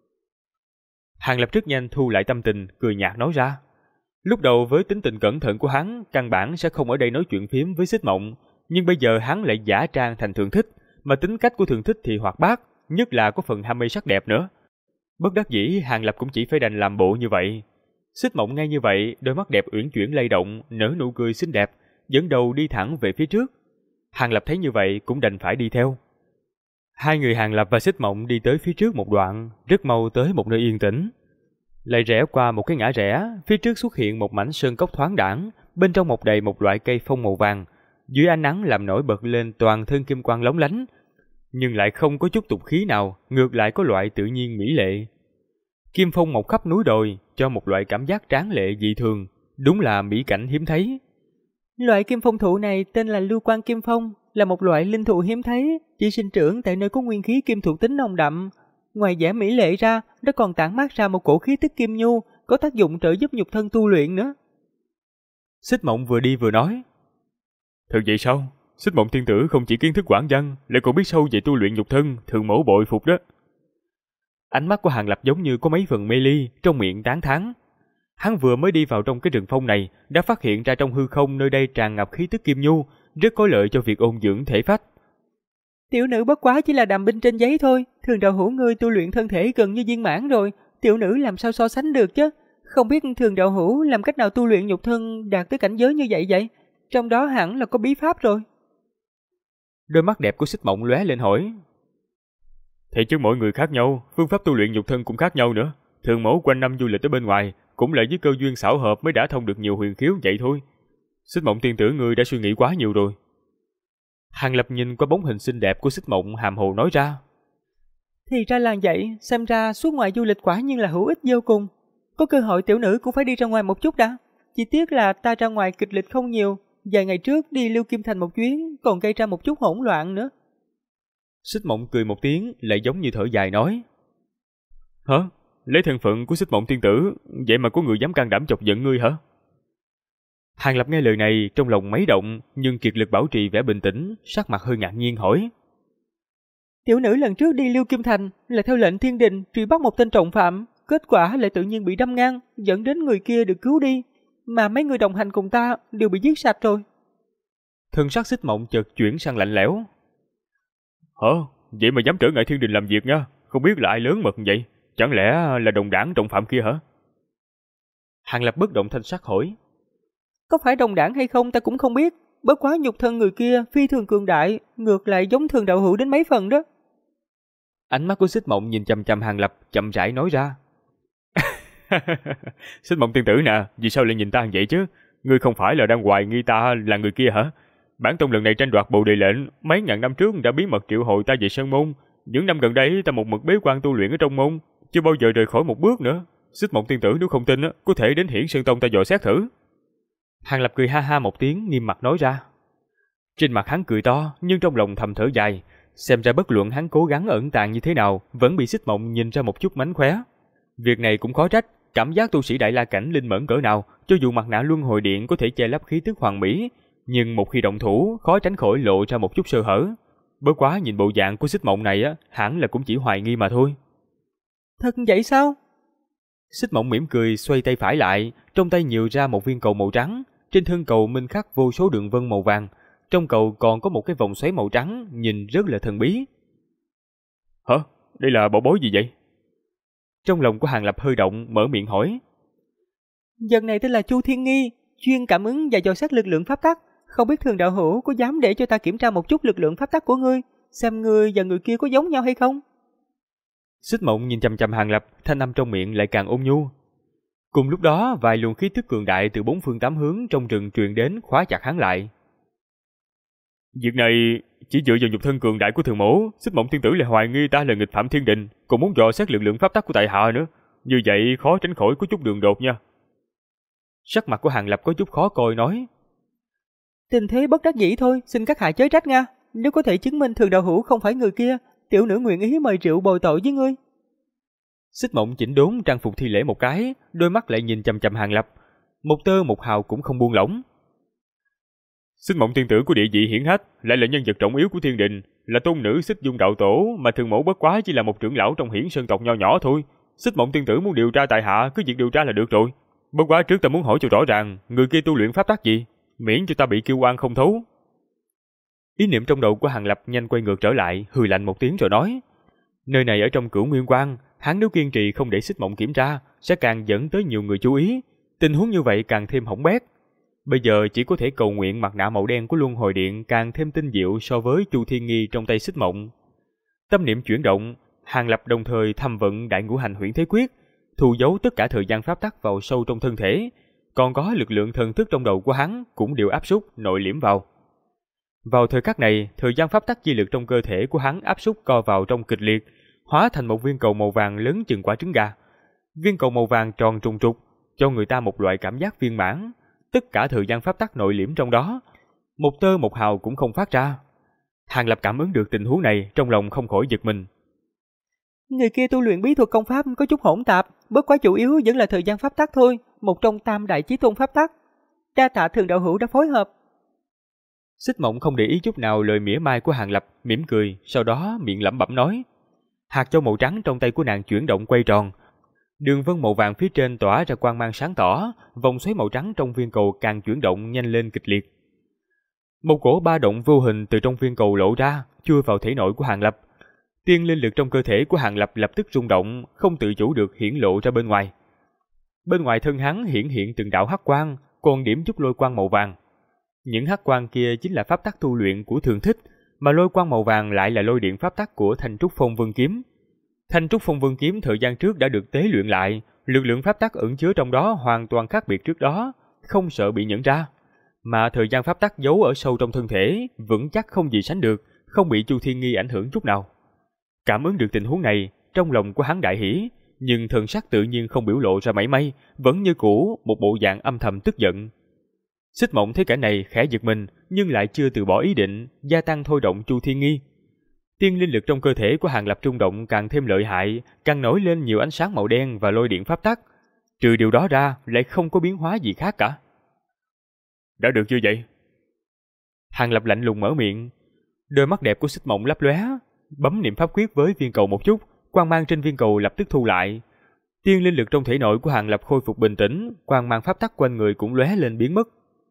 Hàng Lập rất nhanh thu lại tâm tình, cười nhạt nói ra. Lúc đầu với tính tình cẩn thận của hắn, căn bản sẽ không ở đây nói chuyện phiếm với Xích Mộng, nhưng bây giờ hắn lại giả trang thành Thường Thích, mà tính cách của Thường Thích thì hoạt bát, nhất là có phần ham mê sắc đẹp nữa. Bất đắc dĩ, Hàng Lập cũng chỉ phải đành làm bộ như vậy. Xích Mộng nghe như vậy, đôi mắt đẹp uyển chuyển lay động, nở nụ cười xinh đẹp, dẫn đầu đi thẳng về phía trước. Hàng Lập thấy như vậy cũng đành phải đi theo. Hai người Hàng Lập và Xích Mộng đi tới phía trước một đoạn, rất mau tới một nơi yên tĩnh. Lại rẽ qua một cái ngã rẽ, phía trước xuất hiện một mảnh sơn cốc thoáng đãng, bên trong mọc đầy một loại cây phong màu vàng, dưới ánh nắng làm nổi bật lên toàn thân kim quang lóng lánh, nhưng lại không có chút tục khí nào, ngược lại có loại tự nhiên mỹ lệ. Kim phong mọc khắp núi đồi, cho một loại cảm giác tráng lệ dị thường, đúng là mỹ cảnh hiếm thấy. Loại kim phong thụ này tên là Lưu Quan Kim Phong, là một loại linh thụ hiếm thấy, chỉ sinh trưởng tại nơi có nguyên khí kim thuộc tính nồng đậm. Ngoài vẻ mỹ lệ ra, nó còn tản mát ra một cổ khí tức kim nhu, có tác dụng trợ giúp nhục thân tu luyện nữa. Xích Mộng vừa đi vừa nói. Thật vậy sao? Xích Mộng tiên tử không chỉ kiến thức quảng văn, lại còn biết sâu về tu luyện nhục thân, Thường Mẫu bội phục đó. Ánh mắt của Hàng Lập giống như có mấy phần mê ly, trong miệng tán thán. Hắn vừa mới đi vào trong cái rừng phong này, đã phát hiện ra trong hư không nơi đây tràn ngập khí tức kim nhu, rất có lợi cho việc ôn dưỡng thể phách. Tiểu nữ bất quá chỉ là đàm binh trên giấy thôi, Thường đạo hữu ngươi tu luyện thân thể gần như viên mãn rồi, tiểu nữ làm sao so sánh được chứ? Không biết Thường đạo hữu làm cách nào tu luyện nhục thân đạt tới cảnh giới như vậy? Trong đó hẳn là có bí pháp rồi. Đôi mắt đẹp của Xích Mộng lóe lên hỏi. Thì chứ mỗi người khác nhau, phương pháp tu luyện nhục thân cũng khác nhau nữa. Thường Mẫu quanh năm du lịch ở bên ngoài, cũng là với cơ duyên xảo hợp mới đã thông được nhiều huyền khiếu vậy thôi. Xích Mộng tiên tử ngươi đã suy nghĩ quá nhiều rồi. Hàng Lập nhìn qua bóng hình xinh đẹp của Xích Mộng hàm hồ nói ra. Thì ra là vậy, xem ra suốt ngoài du lịch quả nhiên là hữu ích vô cùng. Có cơ hội tiểu nữ cũng phải đi ra ngoài một chút đã. Chỉ tiếc là ta ra ngoài kịch lịch không nhiều, vài ngày trước đi Lưu Kim Thành một chuyến, còn gây ra một chút hỗn loạn nữa. Xích Mộng cười một tiếng, lại giống như thở dài nói. Hả? Lấy thân phận của Xích Mộng tiên tử, vậy mà có người dám can đảm chọc giận ngươi hả? Hàng Lập nghe lời này trong lòng mấy động, nhưng kiệt lực bảo trì vẻ bình tĩnh, sắc mặt hơi ngạc nhiên hỏi. Tiểu nữ lần trước đi Lưu Kim Thành là theo lệnh thiên đình truy bắt một tên trọng phạm, kết quả lại tự nhiên bị đâm ngang, dẫn đến người kia được cứu đi, mà mấy người đồng hành cùng ta đều bị giết sạch rồi. Thân sắc Xích Mộng chợt chuyển sang lạnh lẽo. Hả? Vậy mà dám trở ngại thiên đình làm việc nha, không biết là ai lớn mật vậy? Chẳng lẽ là đồng đảng trọng phạm kia hả? Hàng Lập bất động thanh sắc hỏi. Có phải đồng đảng hay không ta cũng không biết, bất quá nhục thân người kia phi thường cường đại, ngược lại giống Thường đạo hữu đến mấy phần đó. Ánh mắt của Xích Mộng nhìn chằm chằm Hàng Lập, chậm rãi nói ra. Xích Mộng tiên tử nè, vì sao lại nhìn ta như vậy chứ? Ngươi không phải là đang hoài nghi ta là người kia hả? Bản tông lần này tranh đoạt bồ đề lệnh, mấy ngàn năm trước đã bí mật triệu hồi ta về Sơn Môn. Những năm gần đây ta một mực bế quan tu luyện ở trong môn, chưa bao giờ rời khỏi một bước nữa. Xích Mộng tiên tử nếu không tin có thể đến Hiển Sơn Tông ta dò xét thử. Hàng Lập cười ha ha một tiếng, nghiêm mặt nói ra. Trên mặt hắn cười to, nhưng trong lòng thầm thở dài. Xem ra bất luận hắn cố gắng ẩn tàng như thế nào, vẫn bị Xích Mộng nhìn ra một chút mánh khóe. Việc này cũng khó trách, cảm giác tu sĩ Đại La cảnh linh mẫn cỡ nào, cho dù mặt nạ luân hồi điện có thể che lấp khí tức hoàn mỹ, nhưng một khi động thủ, khó tránh khỏi lộ ra một chút sơ hở. Bất quá nhìn bộ dạng của Xích Mộng này hẳn là cũng chỉ hoài nghi mà thôi. Thật vậy sao? Xích Mộng mỉm cười, xoay tay phải lại, trong tay nhiều ra một viên cầu màu trắng, trên thân cầu minh khắc vô số đường vân màu vàng, trong cầu còn có một cái vòng xoáy màu trắng, nhìn rất là thần bí. Hả? Đây là bảo bối gì vậy? Trong lòng của Hàng Lập hơi động, mở miệng hỏi. Vật này tên là Chu Thiên Nghi, chuyên cảm ứng và dò xét lực lượng pháp tắc. Không biết Thường đạo hữu có dám để cho ta kiểm tra một chút lực lượng pháp tắc của ngươi, xem ngươi và người kia có giống nhau hay không? Xích Mộng nhìn chằm chằm Hàng Lập, thanh âm trong miệng lại càng ôn nhu. Cùng lúc đó, vài luồng khí tức cường đại từ bốn phương tám hướng trong rừng truyền đến, khóa chặt hắn lại. Việc này chỉ dựa vào nhục thân cường đại của Thường Mẫu, Xích Mộng tiên tử lại hoài nghi ta là nghịch phạm thiên đình, còn muốn dò xét lực lượng pháp tắc của tại hạ nữa. Như vậy khó tránh khỏi có chút đường đột nha. Sắc mặt của Hàng Lập có chút khó coi nói. Tình thế bất đắc dĩ thôi, xin các hạ chớ trách nha. Nếu có thể chứng minh Thường đạo hữu không phải người kia, tiểu nữ nguyện ý mời rượu bồi tội với ngươi. Xích Mộng chỉnh đốn trang phục thi lễ một cái, đôi mắt lại nhìn chằm chằm Hàng Lập, một tơ một hào cũng không buông lỏng. Xích Mộng tiên tử của địa vị hiển hách, lại là nhân vật trọng yếu của thiên đình, là tôn nữ Xích Dung đạo tổ, mà Thường Mẫu bất quá chỉ là một trưởng lão trong Hiển Sơn tộc nho nhỏ thôi. Xích Mộng tiên tử muốn điều tra tại hạ, cứ việc điều tra là được rồi. Bất quá trước ta muốn hỏi cho rõ ràng, người kia tu luyện pháp tắc gì, miễn cho ta bị kiêu oan không thấu. Ý niệm trong đầu của Hàng Lập nhanh quay ngược trở lại, hừ lạnh một tiếng rồi nói: nơi này ở trong Cửu Nguyên Quan, hắn nếu kiên trì không để Xích Mộng kiểm tra, sẽ càng dẫn tới nhiều người chú ý, tình huống như vậy càng thêm hỏng bét. Bây giờ chỉ có thể cầu nguyện mặt nạ màu đen của Luân Hồi Điện càng thêm tinh diệu so với Chu Thiên Nghi trong tay Xích Mộng. Tâm niệm chuyển động, Hàng Lập đồng thời thăm vận Đại Ngũ Hành Huyễn Thế Quyết, thu giấu tất cả thời gian pháp tắc vào sâu trong thân thể, còn có lực lượng thần thức trong đầu của hắn cũng đều áp xúc nội liễm vào. Vào thời khắc này, thời gian pháp tắc chi lực trong cơ thể của hắn áp xúc co vào trong kịch liệt, hóa thành một viên cầu màu vàng lớn chừng quả trứng gà. Viên cầu màu vàng tròn trùng trục, cho người ta một loại cảm giác viên mãn. Tất cả thời gian pháp tắc nội liễm trong đó, một tơ một hào cũng không phát ra. Hàng Lập cảm ứng được tình huống này, trong lòng không khỏi giật mình. Người kia tu luyện bí thuật công pháp có chút hỗn tạp, bất quá chủ yếu vẫn là thời gian pháp tắc thôi, một trong tam đại chí tôn pháp tắc. Đa tạ Thường đạo hữu đã phối hợp. Xích Mộng không để ý chút nào lời mỉa mai của Hàng Lập, mỉm cười, sau đó miệng lẩm bẩm nói. Hạt châu màu trắng trong tay của nàng chuyển động quay tròn. Đường vân màu vàng phía trên tỏa ra quang mang sáng tỏ, vòng xoáy màu trắng trong viên cầu càng chuyển động nhanh lên kịch liệt. Một cổ ba động vô hình từ trong viên cầu lộ ra, chui vào thể nội của Hàng Lập. Tiên linh lực trong cơ thể của Hàng Lập lập tức rung động, không tự chủ được hiển lộ ra bên ngoài. Bên ngoài thân hắn hiện từng đạo hắc quang, còn điểm chút lôi quang màu vàng. Những hắc quang kia chính là pháp tắc tu luyện của Thường Thích, mà lôi quang màu vàng lại là lôi điện pháp tắc của Thanh Trúc Phong Vân Kiếm. Thanh Trúc Phong Vân Kiếm thời gian trước đã được tế luyện lại, lực lượng pháp tắc ẩn chứa trong đó hoàn toàn khác biệt trước đó, không sợ bị nhận ra. Mà thời gian pháp tắc giấu ở sâu trong thân thể, vững chắc không gì sánh được, không bị Chu Thiên Nghi ảnh hưởng chút nào. Cảm ứng được tình huống này, trong lòng của hắn đại hỉ, nhưng thần sắc tự nhiên không biểu lộ ra mảy may, vẫn như cũ, một bộ dạng âm thầm tức giận. Xích Mộng thấy cảnh này khẽ giật mình, nhưng lại chưa từ bỏ ý định, gia tăng thôi động Chu Thiên Nghi. Tiên linh lực trong cơ thể của Hàng Lập trung động càng thêm lợi hại, càng nổi lên nhiều ánh sáng màu đen và lôi điện pháp tắc. Trừ điều đó ra, lại không có biến hóa gì khác cả. Đã được như vậy. Hàng Lập lạnh lùng mở miệng. Đôi mắt đẹp của Xích Mộng lấp lóe, bấm niệm pháp quyết với viên cầu một chút, quang mang trên viên cầu lập tức thu lại. Tiên linh lực trong thể nội của Hàng Lập khôi phục bình tĩnh, quang mang pháp tắc quanh người cũng lóe lên biến mất.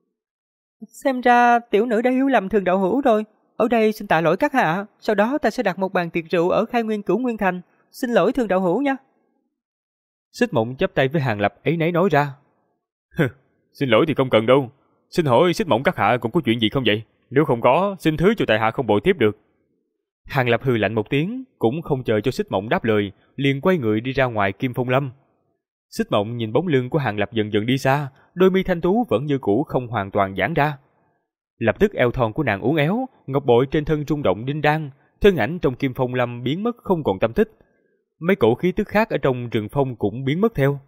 Xem ra tiểu nữ đã hiểu lầm Thường đạo hữu rồi. Ở đây xin tạ lỗi các hạ, sau đó ta sẽ đặt một bàn tiệc rượu ở Khai Nguyên Cửu Nguyên Thành. Xin lỗi Thường đạo hữu nha. Xích Mộng chắp tay với Hàng Lập ấy nấy nói ra. Xin lỗi thì không cần đâu. Xin hỏi Xích Mộng các hạ cũng có chuyện gì không vậy? Nếu không có, xin thứ cho tại hạ không bội tiếp được. Hàng Lập hừ lạnh một tiếng, cũng không chờ cho Xích Mộng đáp lời, liền quay người đi ra ngoài Kim Phong Lâm. Xích Mộng nhìn bóng lưng của Hàng Lập dần dần đi xa, đôi mi thanh tú vẫn như cũ không hoàn toàn giãn ra. Lập tức eo thon của nàng uốn éo, ngọc bội trên thân rung động đinh đan, thân ảnh trong Kim Phong Lâm biến mất không còn tâm tích. Mấy cổ khí tức khác ở trong rừng phong cũng biến mất theo.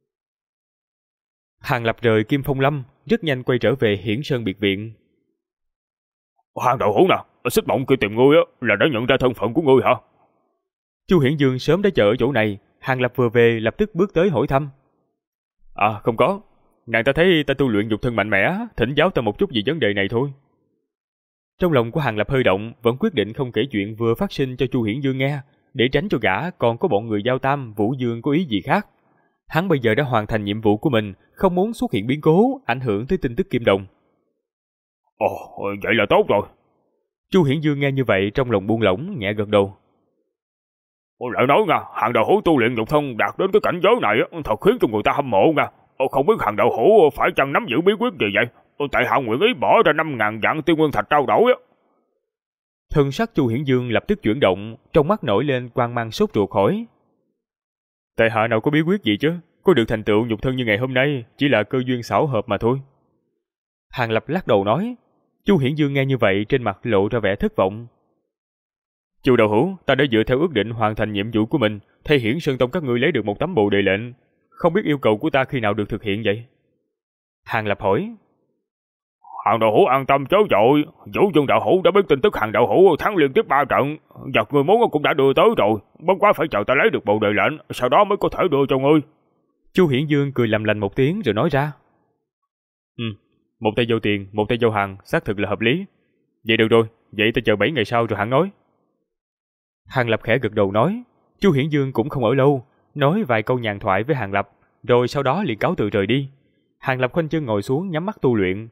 Hàng Lập rời Kim Phong Lâm, rất nhanh quay trở về Hiển Sơn biệt viện. Hàng đạo hữu nè, Xích Mộng kia tìm ngươi là đã nhận ra thân phận của ngươi hả? Chu Hiển Dương sớm đã chờ ở chỗ này, Hàng Lập vừa về lập tức bước tới hỏi thăm. Không có, nàng ta thấy ta tu luyện dục thân mạnh mẽ, thỉnh giáo ta một chút về vấn đề này thôi. Trong lòng của Hàng Lập hơi động, vẫn quyết định không kể chuyện vừa phát sinh cho Chu Hiển Dương nghe, để tránh cho gã còn có bọn người Giao Tam, Vũ Dương có ý gì khác. Hắn bây giờ đã hoàn thành nhiệm vụ của mình, không muốn xuất hiện biến cố, ảnh hưởng tới tin tức Kim Đồng. Vậy là tốt rồi. Chu Hiển Dương nghe như vậy trong lòng buông lỏng, nhẹ gật đầu. Lại nói nha, Hàng đạo hữu tu luyện dục thân đạt đến cái cảnh giới này thật khiến cho người ta hâm mộ nha. Không biết Hàng đạo hữu phải chăng nắm giữ bí quyết gì vậy? Tại hạ nguyện ý bỏ ra 5.000 vạn tiên nguyên thạch trao đổi. Thân sắc Chu Hiển Dương lập tức chuyển động, trong mắt nổi lên quang mang sốt ruột hỏi. Tại hạ nào có bí quyết gì chứ? Có được thành tựu nhục thân như ngày hôm nay chỉ là cơ duyên xảo hợp mà thôi. Hàng Lập lắc đầu nói. Chu Hiển Dương nghe như vậy trên mặt lộ ra vẻ thất vọng. Chu đạo hữu, ta đã dựa theo ước định hoàn thành nhiệm vụ của mình, thay Hiển Sơn Tông các ngươi lấy được một tấm bồ đề lệnh, không biết yêu cầu của ta khi nào được thực hiện vậy? Hàng Lập hỏi. Hàng đạo hữu an tâm chớ vội, Vũ Dương đạo hữu đã biết tin tức Hàng đạo hữu thắng liên tiếp 3 trận, vật người muốn cũng đã đưa tới rồi, bất quá phải chờ ta lấy được bồ đề lệnh, sau đó mới có thể đưa cho ngươi. Chu Hiển Dương cười làm lành một tiếng rồi nói ra. Một tay giao tiền, một tay giao hàng, xác thực là hợp lý. Vậy được rồi, vậy ta chờ 7 ngày sau rồi hẳn nói. Hàng Lập khẽ gật đầu nói. Chu Hiển Dương cũng không ở lâu, nói vài câu nhàn thoại với Hàng Lập, rồi sau đó liền cáo từ rời đi. Hàng Lập khoanh chân ngồi xuống nhắm mắt tu luyện.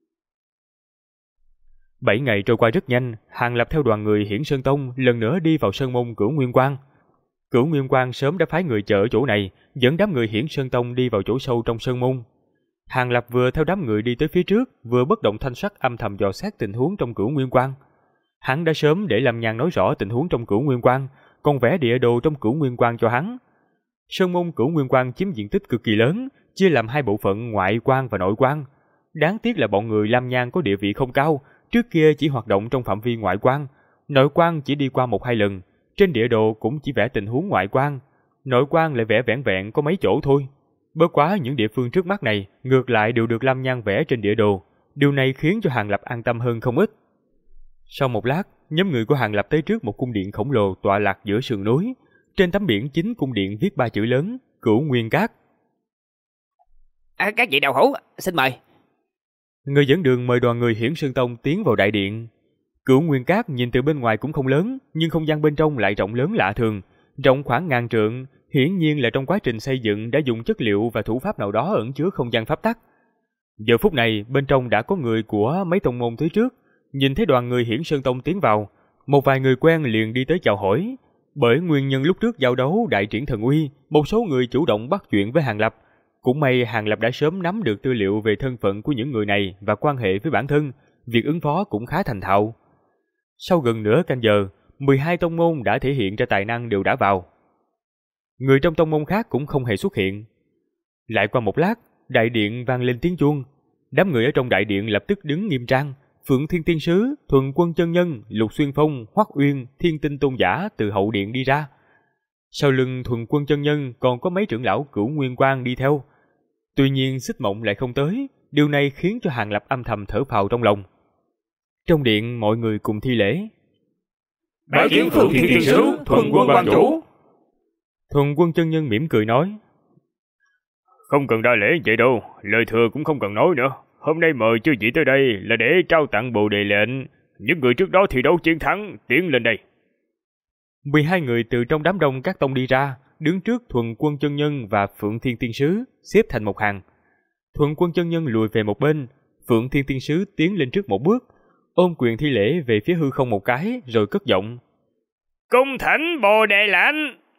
7 ngày trôi qua rất nhanh, Hàng Lập theo đoàn người Hiển Sơn Tông lần nữa đi vào sơn môn Cửu Nguyên Quan. Cửu Nguyên Quan sớm đã phái người chờ ở chỗ này, dẫn đám người Hiển Sơn Tông đi vào chỗ sâu trong sơn môn. Hàng Lập vừa theo đám người đi tới phía trước, vừa bất động thanh sắc âm thầm dò xét tình huống trong Cửu Nguyên Quan. Hắn đã sớm để Lâm Nhan nói rõ tình huống trong Cửu Nguyên Quan, còn vẽ địa đồ trong Cửu Nguyên Quan cho hắn. Sơn môn Cửu Nguyên Quan chiếm diện tích cực kỳ lớn, chia làm 2 bộ phận ngoại quan và nội quan. Đáng tiếc là bọn người Lâm Nhan có địa vị không cao, trước kia chỉ hoạt động trong phạm vi ngoại quan, nội quan chỉ đi qua 1-2 lần, trên địa đồ cũng chỉ vẽ tình huống ngoại quan, nội quan lại vẽ vẻn vẹn có mấy chỗ thôi. Bất quá những địa phương trước mắt này ngược lại đều được Lâm Nhan vẽ trên địa đồ, điều này khiến cho Hàng Lập an tâm hơn không ít. Sau một lát, nhóm người của Hàng Lập tới trước một cung điện khổng lồ tọa lạc giữa sườn núi. Trên tấm biển chính cung điện viết 3 chữ lớn: Cửu Nguyên Các. Các vị đạo hữu, xin mời. Người dẫn đường mời đoàn người Hiển Sơn Tông tiến vào đại điện. Cửu Nguyên Các nhìn từ bên ngoài cũng không lớn, nhưng không gian bên trong lại rộng lớn lạ thường, rộng khoảng 1000 trượng, hiển nhiên là trong quá trình xây dựng đã dùng chất liệu và thủ pháp nào đó ẩn chứa không gian pháp tắc. Giờ phút này, bên trong đã có người của mấy tông môn tới trước, nhìn thấy đoàn người Hiển Sơn Tông tiến vào, một vài người quen liền đi tới chào hỏi. Bởi nguyên nhân lúc trước giao đấu đại triển thần uy, một số người chủ động bắt chuyện với Hàng Lập. Cũng may Hàng Lập đã sớm nắm được tư liệu về thân phận của những người này và quan hệ với bản thân, việc ứng phó cũng khá thành thạo. Sau gần nửa canh giờ, 12 tông môn đã thể hiện ra tài năng đều đã vào. Người trong tông môn khác cũng không hề xuất hiện. Lại qua một lát, đại điện vang lên tiếng chuông. Đám người ở trong đại điện lập tức đứng nghiêm trang. Phượng Thiên Tiên Sứ, Thuần Quân Chân Nhân, Lục Xuyên Phong, Hoắc Uyên, Thiên Tinh Tôn Giả từ hậu điện đi ra. Sau lưng Thuần Quân Chân Nhân còn có mấy trưởng lão Cửu Nguyên Quan đi theo. Tuy nhiên Xích Mộng lại không tới, điều này khiến cho Hàng Lập âm thầm thở phào trong lòng. Trong điện mọi người cùng thi lễ. Bái kiến Phượng Thiên Tiên Sứ, Thuần Quân Quan chủ. Thuần Quân Chân Nhân mỉm cười nói: Không cần đa lễ vậy đâu, lời thừa cũng không cần nói nữa. Hôm nay mời chư vị tới đây là để trao tặng bồ đề lệnh. Những người trước đó thi đấu chiến thắng tiến lên đây. 12 người từ trong đám đông các tông đi ra, đứng trước Thuần Quân Chân Nhân và Phượng Thiên Tiên Sứ, xếp thành một hàng. Thuần Quân Chân Nhân lùi về một bên, Phượng Thiên Tiên Sứ tiến lên trước một bước, ôm quyền thi lễ về phía hư không một cái, rồi cất giọng: Cung thỉnh bồ đề lệnh.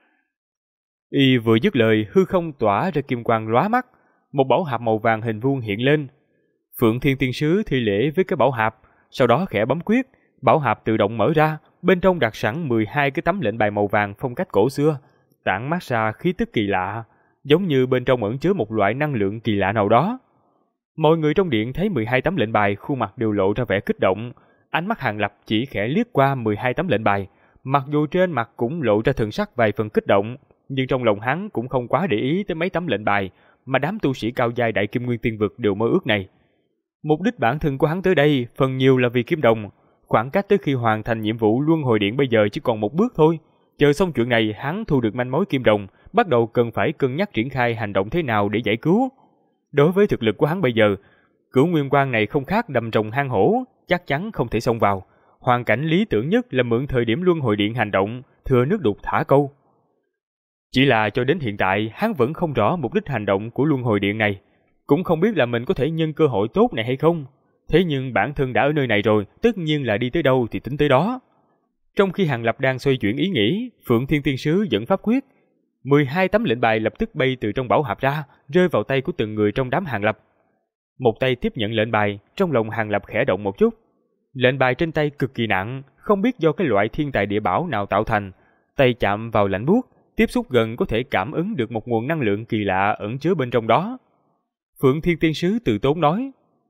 Y vừa dứt lời, hư không tỏa ra kim quang lóa mắt, một bảo hạp màu vàng hình vuông hiện lên. Phượng Thiên Tiên Sứ thi lễ với cái bảo hạp, sau đó khẽ bấm quyết, bảo hạp tự động mở ra, bên trong đặt sẵn 12 cái tấm lệnh bài màu vàng phong cách cổ xưa, tản mát ra khí tức kỳ lạ, giống như bên trong ẩn chứa một loại năng lượng kỳ lạ nào đó. Mọi người trong điện thấy 12 tấm lệnh bài, khuôn mặt đều lộ ra vẻ kích động. Ánh mắt Hàng Lập chỉ khẽ liếc qua 12 tấm lệnh bài, mặc dù trên mặt cũng lộ ra thần sắc vài phần kích động, nhưng trong lòng hắn cũng không quá để ý tới mấy tấm lệnh bài mà đám tu sĩ cao giai Đại Kim Nguyên Tiên Vực đều mơ ước này. Mục đích bản thân của hắn tới đây phần nhiều là vì kim đồng, khoảng cách tới khi hoàn thành nhiệm vụ luân hồi điện bây giờ chỉ còn một bước thôi. Chờ xong chuyện này, hắn thu được manh mối kim đồng, bắt đầu cần phải cân nhắc triển khai hành động thế nào để giải cứu. Đối với thực lực của hắn bây giờ, Cửu Nguyên Quan này không khác đầm rồng hang hổ, chắc chắn không thể xông vào. Hoàn cảnh lý tưởng nhất là mượn thời điểm luân hồi điện hành động, thừa nước đục thả câu. Chỉ là cho đến hiện tại, hắn vẫn không rõ mục đích hành động của luân hồi điện này, cũng không biết là mình có thể nhân cơ hội tốt này hay không. Thế nhưng bản thân đã ở nơi này rồi, tất nhiên là đi tới đâu thì tính tới đó. Trong khi Hàng Lập đang xoay chuyển ý nghĩ, Phượng Thiên Tiên Sứ dẫn pháp quyết, 12 tấm lệnh bài lập tức bay từ trong bảo hạp ra, rơi vào tay của từng người trong đám Hàng Lập. Một tay tiếp nhận lệnh bài, trong lòng Hàng Lập khẽ động một chút. Lệnh bài trên tay cực kỳ nặng, không biết do cái loại thiên tài địa bảo nào tạo thành. Tay chạm vào lạnh buốt, tiếp xúc gần có thể cảm ứng được một nguồn năng lượng kỳ lạ ẩn chứa bên trong đó. Phượng Thiên Tiên Sứ từ tốn nói: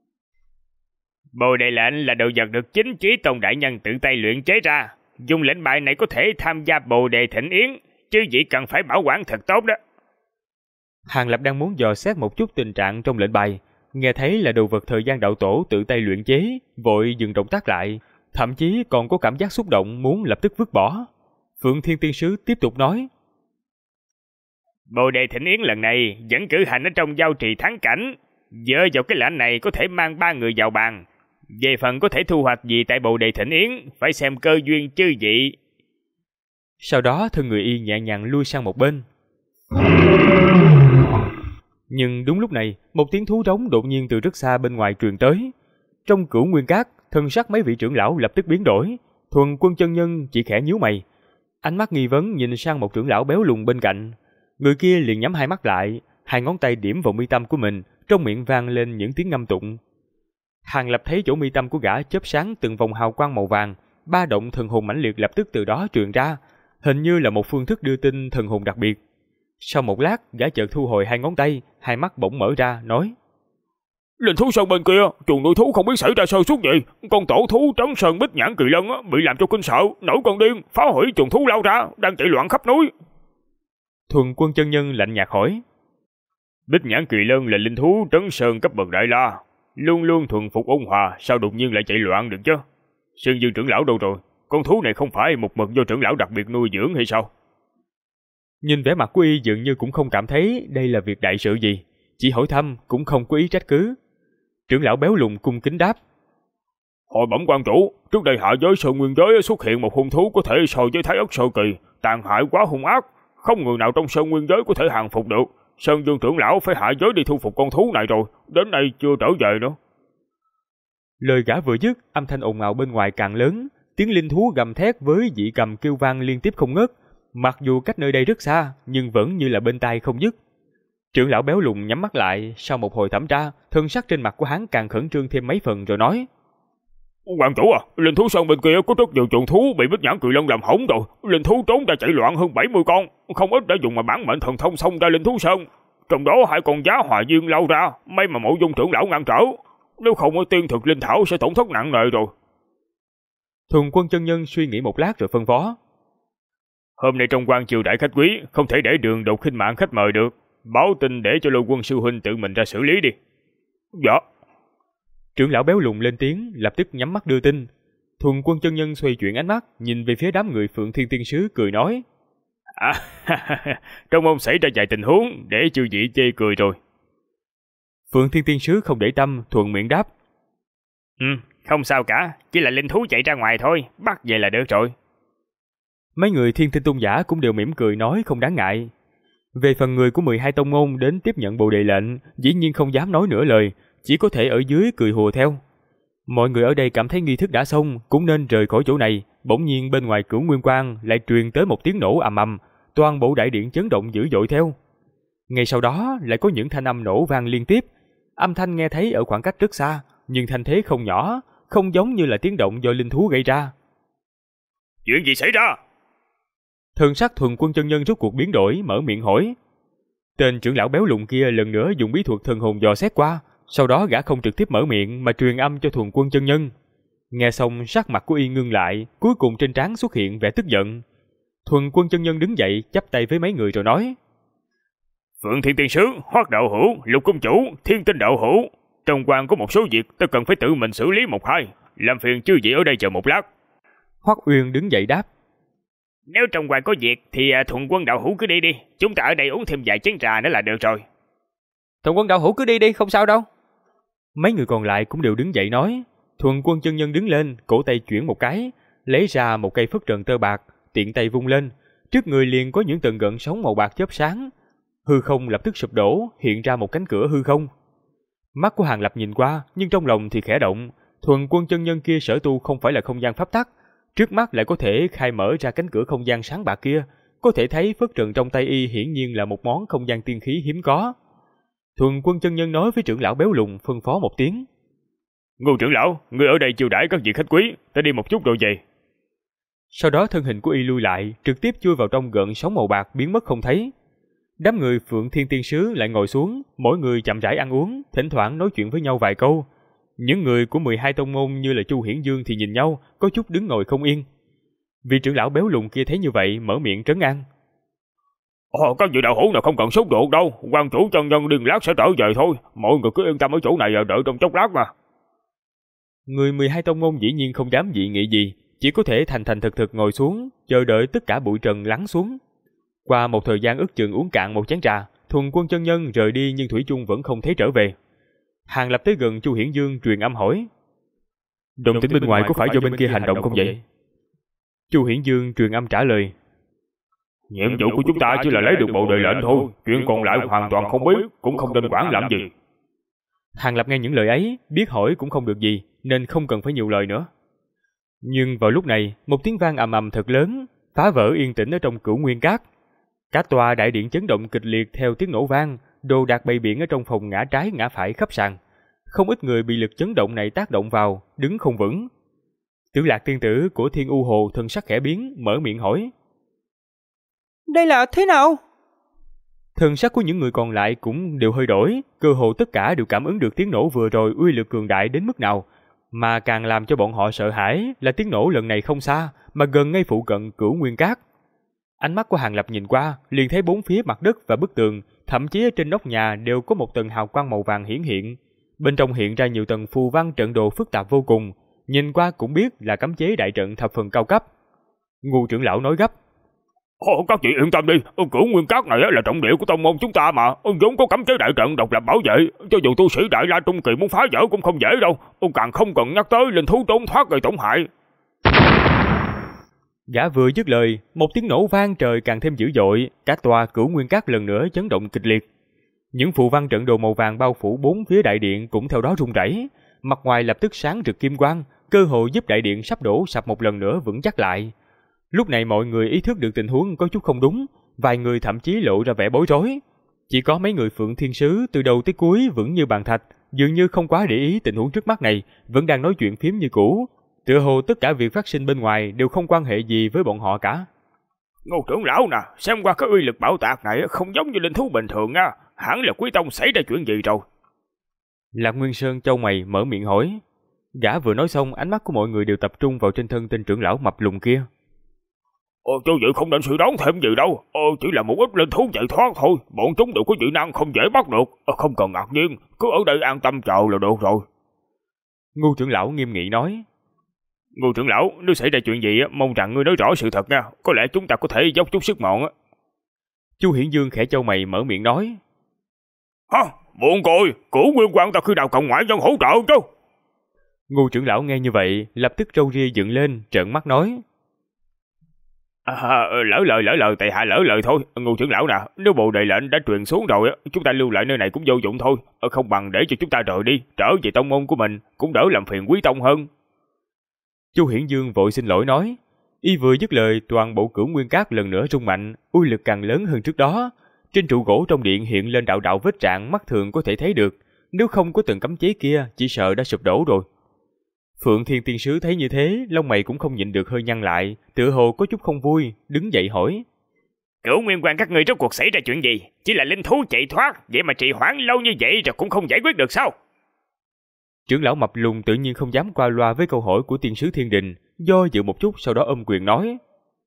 Bồ đề lệnh là đồ vật được chính Chí Tôn đại nhân tự tay luyện chế ra. Dùng lệnh bài này có thể tham gia bồ đề thỉnh yến, chứ chỉ cần phải bảo quản thật tốt đó. Hàng Lập đang muốn dò xét một chút tình trạng trong lệnh bài, nghe thấy là đồ vật thời gian đạo tổ tự tay luyện chế, vội dừng động tác lại, thậm chí còn có cảm giác xúc động muốn lập tức vứt bỏ. Phượng Thiên Tiên Sứ tiếp tục nói: Bồ đề thỉnh yến lần này vẫn cử hành ở trong giao trì thắng cảnh. Dựa vào cái lệnh này có thể mang 3 người vào bàn. Về phần có thể thu hoạch gì tại Bồ Đề Thịnh Yến, phải xem cơ duyên chư vị. Sau đó thân người y nhẹ nhàng lui sang một bên. Nhưng đúng lúc này, một tiếng thú rống đột nhiên từ rất xa bên ngoài truyền tới. Trong Cửu Nguyên Các, thân sắc mấy vị trưởng lão lập tức biến đổi. Thuần Quân chân nhân chỉ khẽ nhíu mày, ánh mắt nghi vấn nhìn sang một trưởng lão béo lùn bên cạnh. Người kia liền nhắm hai mắt lại, hai ngón tay điểm vào mi tâm của mình, trong miệng vang lên những tiếng ngâm tụng. Hàng Lập thấy chỗ mi tâm của gã chớp sáng từng vòng hào quang màu vàng, ba động thần hồn mãnh liệt lập tức từ đó truyền ra, hình như là một phương thức đưa tin thần hồn đặc biệt. Sau một lát, gã chợt thu hồi hai ngón tay, hai mắt bỗng mở ra, nói: Linh thú sơn bên kia, chuồng nuôi thú không biết xảy ra sơ suất gì, con tổ thú trấn sơn bích nhãn kỳ lân bị làm cho kinh sợ, nổi con điên, phá hủy chuồng thú lao ra, đang chạy loạn khắp núi. Thuần Quân chân nhân lạnh nhạt hỏi: Bích nhãn kỳ lân là linh thú trấn sơn cấp bậc đại la, luôn luôn thuần phục ôn hòa, sao đột nhiên lại chạy loạn được chứ? Sơn Dương trưởng lão đâu rồi? Con thú này không phải một mực do trưởng lão đặc biệt nuôi dưỡng hay sao? Nhìn vẻ mặt của y dường như cũng không cảm thấy đây là việc đại sự gì, chỉ hỏi thăm cũng không có ý trách cứ. Trưởng lão béo lùn cung kính đáp: Hồi bẩm quan chủ, trước đây hạ giới Sơn Nguyên giới xuất hiện một hung thú có thể so với Thái Ất sơ kỳ, tàn hại quá hung ác, không người nào trong Sơn Nguyên giới có thể hàng phục được. Sơn Dương trưởng lão phải hạ giới đi thu phục con thú này rồi, đến nay chưa trở về nữa. Lời gã vừa dứt, âm thanh ồn ào bên ngoài càng lớn, tiếng linh thú gầm thét với dị cầm kêu vang liên tiếp không ngớt. Mặc dù cách nơi đây rất xa, nhưng vẫn như là bên tai không dứt. Trưởng lão béo lùn nhắm mắt lại, sau một hồi thẩm tra, thân sắc trên mặt của hắn càng khẩn trương thêm mấy phần rồi nói: Quan chủ à, linh thú sơn bên kia có rất nhiều chuồng thú bị Bích Nhãn Cự Lân làm hỏng rồi, linh thú trốn ra chạy loạn hơn 70 con, không ít đã dùng mà bản mệnh thần thông xông ra linh thú sơn. Trong đó 2 con giá hòa duyên lao ra, may mà Mộ Dung trưởng lão ngăn trở, nếu không ở tiên thực linh thảo sẽ tổn thất nặng nề rồi. Thuần Quân chân nhân suy nghĩ một lát rồi phân phó: Hôm nay trong quan chiêu đãi khách quý, không thể để Đường Đột khinh mạng khách mời được, báo tin để cho Lôi Quân sư huynh tự mình ra xử lý đi. Dạ. Trưởng lão béo lùn lên tiếng, lập tức nhắm mắt đưa tin. Thuần Quân chân nhân xoay chuyển ánh mắt, nhìn về phía đám người Phượng Thiên Tiên sứ cười nói: Trong môn xảy ra vài tình huống để chư vị chê cười rồi. Phượng Thiên Tiên sứ không để tâm, thuận miệng đáp: Không sao cả, chỉ là linh thú chạy ra ngoài thôi, bắt về là được rồi. Mấy người Thiên Tinh tôn giả cũng đều mỉm cười nói không đáng ngại. Về phần người của 12 tông môn đến tiếp nhận bồ đề lệnh, dĩ nhiên không dám nói nửa lời, chỉ có thể ở dưới cười hùa theo. Mọi người ở đây cảm thấy nghi thức đã xong, cũng nên rời khỏi chỗ này. Bỗng nhiên bên ngoài Cửu Nguyên Quang lại truyền tới một tiếng nổ ầm ầm, toàn bộ đại điện chấn động dữ dội theo. Ngay sau đó lại có những thanh âm nổ vang liên tiếp. Âm thanh nghe thấy ở khoảng cách rất xa, nhưng thanh thế không nhỏ, không giống như là tiếng động do linh thú gây ra. Chuyện gì xảy ra? Thần sắc Thuần Quân chân nhân rốt cuộc biến đổi, mở miệng hỏi. Tên trưởng lão béo lùn kia lần nữa dùng bí thuật thần hồn dò xét qua, sau đó gã không trực tiếp mở miệng mà truyền âm cho Thuần Quân chân nhân. Nghe xong sắc mặt của y ngưng lại, cuối cùng trên trán xuất hiện vẻ tức giận. Thuần Quân chân nhân đứng dậy, chắp tay với mấy người rồi nói: Phượng Thiên Tiên sứ, Hoắc đạo hữu, Lục công chủ, Thiên Tinh đạo hữu, trong quan có một số việc ta cần phải tự mình xử lý một hai, làm phiền chư vị ở đây chờ một lát. Hoắc Uyên đứng dậy đáp: Nếu trong quan có việc thì Thuần Quân đạo hữu cứ đi đi, chúng ta ở đây uống thêm vài chén trà nữa là được rồi. Thuần Quân đạo hữu cứ đi đi, không sao đâu. Mấy người còn lại cũng đều đứng dậy nói. Thuần Quân chân nhân đứng lên, cổ tay chuyển một cái, lấy ra một cây phất trần tơ bạc, tiện tay vung lên, trước người liền có những tầng gợn sóng màu bạc chớp sáng. Hư không lập tức sụp đổ, hiện ra một cánh cửa hư không. Mắt của Hàng Lập nhìn qua, nhưng trong lòng thì khẽ động. Thuần Quân chân nhân kia sở tu không phải là không gian pháp tắc, trước mắt lại có thể khai mở ra cánh cửa không gian sáng bạc kia, có thể thấy phất trần trong tay y hiển nhiên là một món không gian tiên khí hiếm có. Thuần Quân chân nhân nói với trưởng lão béo lùn, phân phó một tiếng: Ngô trưởng lão, người ở đây chiêu đãi các vị khách quý, ta đi một chút rồi về. Sau đó thân hình của y lui lại, trực tiếp chui vào trong gợn sóng màu bạc biến mất không thấy. Đám người Phượng Thiên Tiên sứ lại ngồi xuống, mỗi người chậm rãi ăn uống, thỉnh thoảng nói chuyện với nhau vài câu. Những người của 12 tông môn như là Chu Hiển Dương thì nhìn nhau, có chút đứng ngồi không yên. Vị trưởng lão béo lùn kia thấy như vậy, mở miệng trấn an: Các vị đạo hữu nào không cần sốt ruột đâu, quan chủ chân nhân điên lát sẽ trở về thôi, mọi người cứ yên tâm ở chỗ này đợi trong chốc lát mà. Người 12 tông môn dĩ nhiên không dám dị nghị gì, chỉ có thể thành thành thực thực ngồi xuống, chờ đợi tất cả bụi trần lắng xuống. Qua một thời gian ước chừng uống cạn một chén trà, Thuần Quân chân nhân rời đi nhưng thủy chung vẫn không thấy trở về. Hàng Lập tới gần Chu Hiển Dương truyền âm hỏi. Động tĩnh bên ngoài có phải do bên kia hành động không vậy? Chu Hiển Dương truyền âm trả lời. Nhiệm vụ của chúng ta chỉ là lấy được bộ đề lệnh thôi, chuyện còn lại hoàn toàn không biết, cũng không nên quản làm gì. Hàng Lập nghe những lời ấy, biết hỏi cũng không được gì, nên không cần phải nhiều lời nữa. Nhưng vào lúc này, một tiếng vang ầm ầm thật lớn, phá vỡ yên tĩnh ở trong Cửu Nguyên Các. Cả tòa đại điện chấn động kịch liệt theo tiếng nổ vang, đồ đạc bày biện ở trong phòng ngã trái ngã phải khắp sàn. Không ít người bị lực chấn động này tác động vào, đứng không vững. Tử Lạc tiên tử của Thiên U Hồ thân sắc khẽ biến, mở miệng hỏi. Đây là thế nào? Thân sắc của những người còn lại cũng đều hơi đổi, cơ hồ tất cả đều cảm ứng được tiếng nổ vừa rồi uy lực cường đại đến mức nào. Mà càng làm cho bọn họ sợ hãi là tiếng nổ lần này không xa, mà gần ngay phụ cận Cửu Nguyên Các. Ánh mắt của Hàng Lập nhìn qua, liền thấy bốn phía mặt đất và bức tường, thậm chí ở trên nóc nhà đều có một tầng hào quang màu vàng hiển hiện. Bên trong hiện ra nhiều tầng phù văn trận đồ phức tạp vô cùng, nhìn qua cũng biết là cấm chế đại trận thập phần cao cấp. Ngô trưởng lão nói gấp. Các vị yên tâm đi, Cửu Nguyên Các này là trọng địa của tông môn chúng ta mà, vốn có cấm chế đại trận độc lập bảo vệ, cho dù tu sĩ Đại La Trung Kỳ muốn phá vỡ cũng không dễ đâu, càng không cần nhắc tới linh thú trốn thoát gây tổn hại. Gã vừa dứt lời, một tiếng nổ vang trời càng thêm dữ dội, cả tòa Cửu Nguyên Các lần nữa chấn động kịch liệt. Những phù văn trận đồ màu vàng bao phủ bốn phía đại điện cũng theo đó rung rẩy, mặt ngoài lập tức sáng rực kim quang, cơ hội giúp đại điện sắp đổ sập một lần nữa vững chắc lại. Lúc này mọi người ý thức được tình huống có chút không đúng, vài người thậm chí lộ ra vẻ bối rối. Chỉ có mấy người Phượng Thiên Sứ từ đầu tới cuối vững như bàn thạch, dường như không quá để ý tình huống trước mắt này, vẫn đang nói chuyện phím như cũ. Tựa hồ tất cả việc phát sinh bên ngoài đều không quan hệ gì với bọn họ cả. Ngô trưởng lão nè, xem qua cái uy lực bảo tạc này không giống như linh thú bình thường nha, hẳn là Quý Tông xảy ra chuyện gì rồi. Lạc Nguyên Sơn chau mày mở miệng hỏi. Gã vừa nói xong, ánh mắt của mọi người đều tập trung vào trên thân tên trưởng lão mập lùn kia. Cho vậy không nên suy đoán thêm gì đâu, chỉ là một ít linh thú chạy thoát thôi, bọn chúng đều có dị năng không dễ bắt được, không cần ngạc nhiên, cứ ở đây an tâm chờ là được rồi. Ngô trưởng lão nghiêm nghị nói. Ngô trưởng lão, nếu xảy ra chuyện gì mong rằng ngươi nói rõ sự thật nha, có lẽ chúng ta có thể dốc chút sức mọn. Chu Hiển Dương khẽ chau mày mở miệng nói. Hả, buồn cười, Cửu Nguyên Quan ta khi nào cộng ngoại nhân hỗ trợ chứ? Ngô trưởng lão nghe như vậy, lập tức râu ria dựng lên, trợn mắt nói. Lỡ lời, tại hạ lỡ lời thôi. Ngô trưởng lão nè, nếu bộ đề lệnh đã truyền xuống rồi, chúng ta lưu lại nơi này cũng vô dụng thôi, không bằng để cho chúng ta rời đi, trở về tông môn của mình, cũng đỡ làm phiền Quý Tông hơn. Chu Hiển Dương vội xin lỗi nói. Y vừa dứt lời, toàn bộ Cửu Nguyên Các lần nữa rung mạnh, uy lực càng lớn hơn trước đó. Trên trụ gỗ trong điện hiện lên đạo đạo vết rạn mắt thường có thể thấy được, nếu không có từng cấm chế kia, chỉ sợ đã sụp đổ rồi. Phượng Thiên Tiên Sứ thấy như thế, lông mày cũng không nhịn được hơi nhăn lại, tựa hồ có chút không vui, đứng dậy hỏi. Cửu Nguyên Quan các ngươi rốt cuộc xảy ra chuyện gì? Chỉ là linh thú chạy thoát, vậy mà trì hoãn lâu như vậy rồi cũng không giải quyết được sao? Trưởng lão mập lùn tự nhiên không dám qua loa với câu hỏi của Tiên Sứ Thiên Đình, do dự một chút sau đó ôm quyền nói.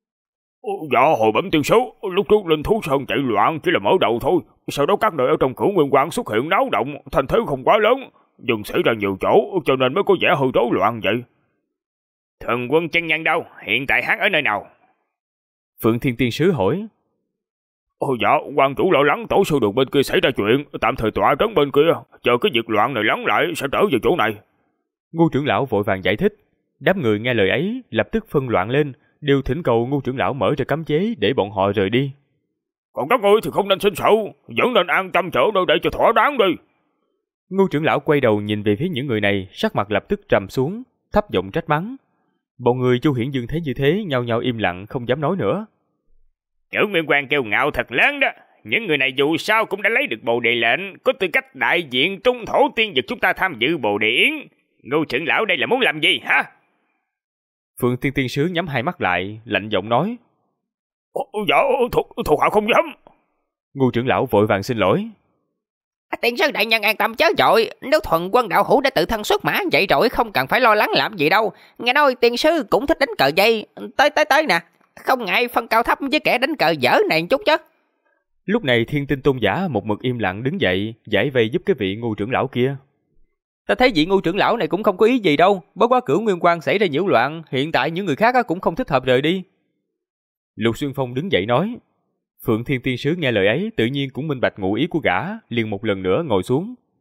Dạ hồi bẩm tiên sứ, lúc trước linh thú sơn chạy loạn chỉ là mở đầu thôi, sau đó các nơi ở trong Cửu Nguyên Quan xuất hiện náo động, thành thế không quá lớn, nhưng xảy ra nhiều chỗ cho nên mới có vẻ hơi rối loạn vậy. Thần Quân chân nhân đâu? Hiện tại hắn ở nơi nào? Phượng Thiên Tiên Sứ hỏi. Dạ, quan chủ lo lắng tổ sư đường bên kia xảy ra chuyện, tạm thời tọa trấn bên kia, chờ cái việc loạn này lắng lại sẽ trở về chỗ này. Ngô trưởng lão vội vàng giải thích. Đám người nghe lời ấy lập tức phân loạn lên, đều thỉnh cầu Ngô trưởng lão mở ra cấm chế để bọn họ rời đi. Còn các ngươi thì không nên sinh sợ, vẫn nên an tâm trở nơi đây cho thỏa đáng đi. Ngô trưởng lão quay đầu nhìn về phía những người này, sắc mặt lập tức trầm xuống, thấp giọng trách mắng. Bọn người Chu Hiển Dương thấy như thế, nhao nhao im lặng không dám nói nữa. Cửu Nguyên Quan kêu ngạo thật lớn đó, những người này dù sao cũng đã lấy được bồ đề lệnh, có tư cách đại diện trung thổ tiên vực chúng ta tham dự bồ đề yến. Ngô trưởng lão đây là muốn làm gì hả? Phượng Tiên Tiên Sứ nhắm hai mắt lại, lạnh giọng nói. Dạ, thuộc hạ không dám. Ngô trưởng lão vội vàng xin lỗi. Tiên sứ đại nhân an tâm chớ vội, nếu Thuần Quân đạo hữu đã tự thân xuất mã vậy rồi không cần phải lo lắng làm gì đâu. Nghe nói tiên sứ cũng thích đánh cờ dây, tới nè, không ngại phân cao thấp với kẻ đánh cờ dở này chút chứ. Lúc này Thiên Tinh Tôn giả một mực im lặng đứng dậy, giải vây giúp cái vị Ngô trưởng lão kia. Ta thấy vị Ngô trưởng lão này cũng không có ý gì đâu, bất quá Cửu Nguyên Quan xảy ra nhiễu loạn, hiện tại những người khác cũng không thích hợp rời đi. Lục Xuyên Phong đứng dậy nói. Phượng Thiên Tiên Sứ nghe lời ấy tự nhiên cũng minh bạch ngụ ý của gã, liền một lần nữa ngồi xuống.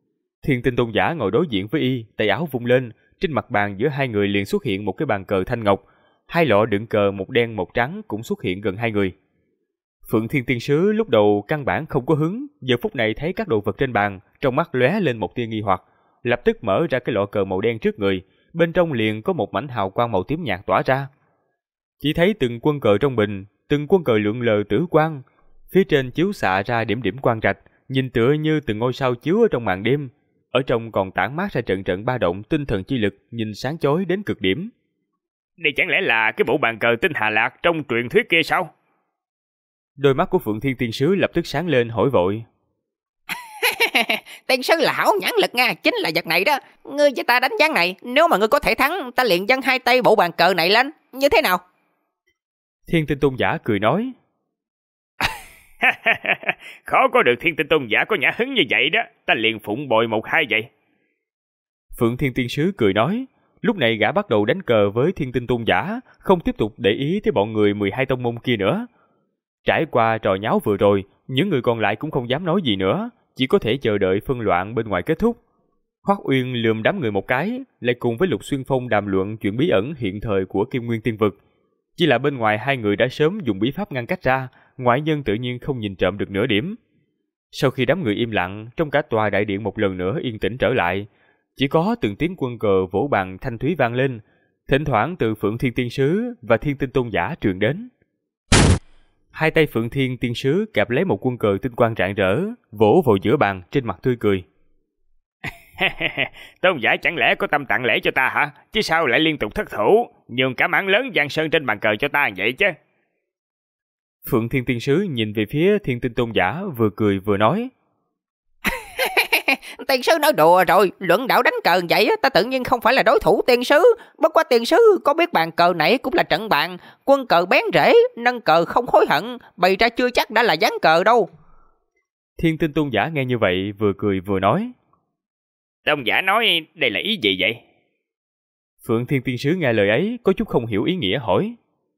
Thiên Tinh Tôn giả ngồi đối diện với y, tay áo vung lên, trên mặt bàn giữa hai người liền xuất hiện một cái bàn cờ thanh ngọc, hai lọ đựng cờ một đen một trắng cũng xuất hiện gần hai người. Phượng Thiên Tiên Sứ lúc đầu căn bản không có hứng, giờ phút này thấy các đồ vật trên bàn, trong mắt lóe lên một tia nghi hoặc, lập tức mở ra cái lọ cờ màu đen trước người, bên trong liền có một mảnh hào quang màu tím nhạt tỏa ra. Chỉ thấy từng quân cờ trong bình, từng quân cờ lượn lờ tử quang, phía trên chiếu xạ ra điểm điểm quang trạch, nhìn tựa như từng ngôi sao chiếu ở trong màn đêm, ở trong còn tản mát ra trận trận ba động tinh thần chi lực, nhìn sáng chói đến cực điểm. Đây chẳng lẽ là cái bộ bàn cờ tinh Hà Lạc trong truyền thuyết kia sao? Đôi mắt của Phượng Thiên Tiên Sứ lập tức sáng lên hỏi vội. Tiên sư là hảo nhãn lực nha, chính là vật này đó. Ngươi cho ta đánh ván này, nếu mà ngươi có thể thắng, ta liền dâng hai tay bộ bàn cờ này lên, như thế nào? Thiên Tinh Tôn giả cười nói. Khó có được Thiên Tinh Tôn giả có nhã hứng như vậy đó, ta liền phụng bồi một hai vậy. Phượng Thiên Tiên Sứ cười nói. Lúc này gã bắt đầu đánh cờ với Thiên Tinh Tôn giả, không tiếp tục để ý tới bọn người 12 tông môn kia nữa. Trải qua trò nháo vừa rồi, những người còn lại cũng không dám nói gì nữa, chỉ có thể chờ đợi phân loạn bên ngoài kết thúc. Hoắc Uyên lườm đám người một cái, lại cùng với Lục Xuyên Phong đàm luận chuyện bí ẩn hiện thời của Kim Nguyên Tiên Vực. Chỉ là bên ngoài hai người đã sớm dùng bí pháp ngăn cách ra, ngoại nhân tự nhiên không nhìn trộm được nửa điểm. Sau khi đám người im lặng, trong cả tòa đại điện một lần nữa yên tĩnh trở lại, chỉ có từng tiếng quân cờ vỗ bàn thanh thúy vang lên, thỉnh thoảng từ Phượng Thiên Tiên Sứ và Thiên Tinh Tôn giả truyền đến. Hai tay Phượng Thiên Tiên Sứ kẹp lấy một quân cờ tinh quang rạng rỡ, vỗ vào giữa bàn, trên mặt tươi cười. Tôn giả chẳng lẽ có tâm tặng lễ cho ta hả? Chứ sao lại liên tục thất thủ, nhường cả mảng lớn giang sơn trên bàn cờ cho ta vậy chứ? Phượng Thiên Tiên Sứ nhìn về phía Thiên Tinh Tôn giả, vừa cười vừa nói. Tiên sư nói đùa rồi, luận đạo đánh cờ vậy ta tự nhiên không phải là đối thủ tiên sư. Bất quá tiên sư có biết bàn cờ này cũng là trận bàn, quân cờ bén rễ, nâng cờ không hối hận, bày ra chưa chắc đã là ván cờ đâu. Thiên Tinh Tôn giả nghe như vậy vừa cười vừa nói. Tôn giả nói đây là ý gì vậy? Phượng Thiên Tiên Sứ nghe lời ấy có chút không hiểu ý nghĩa hỏi.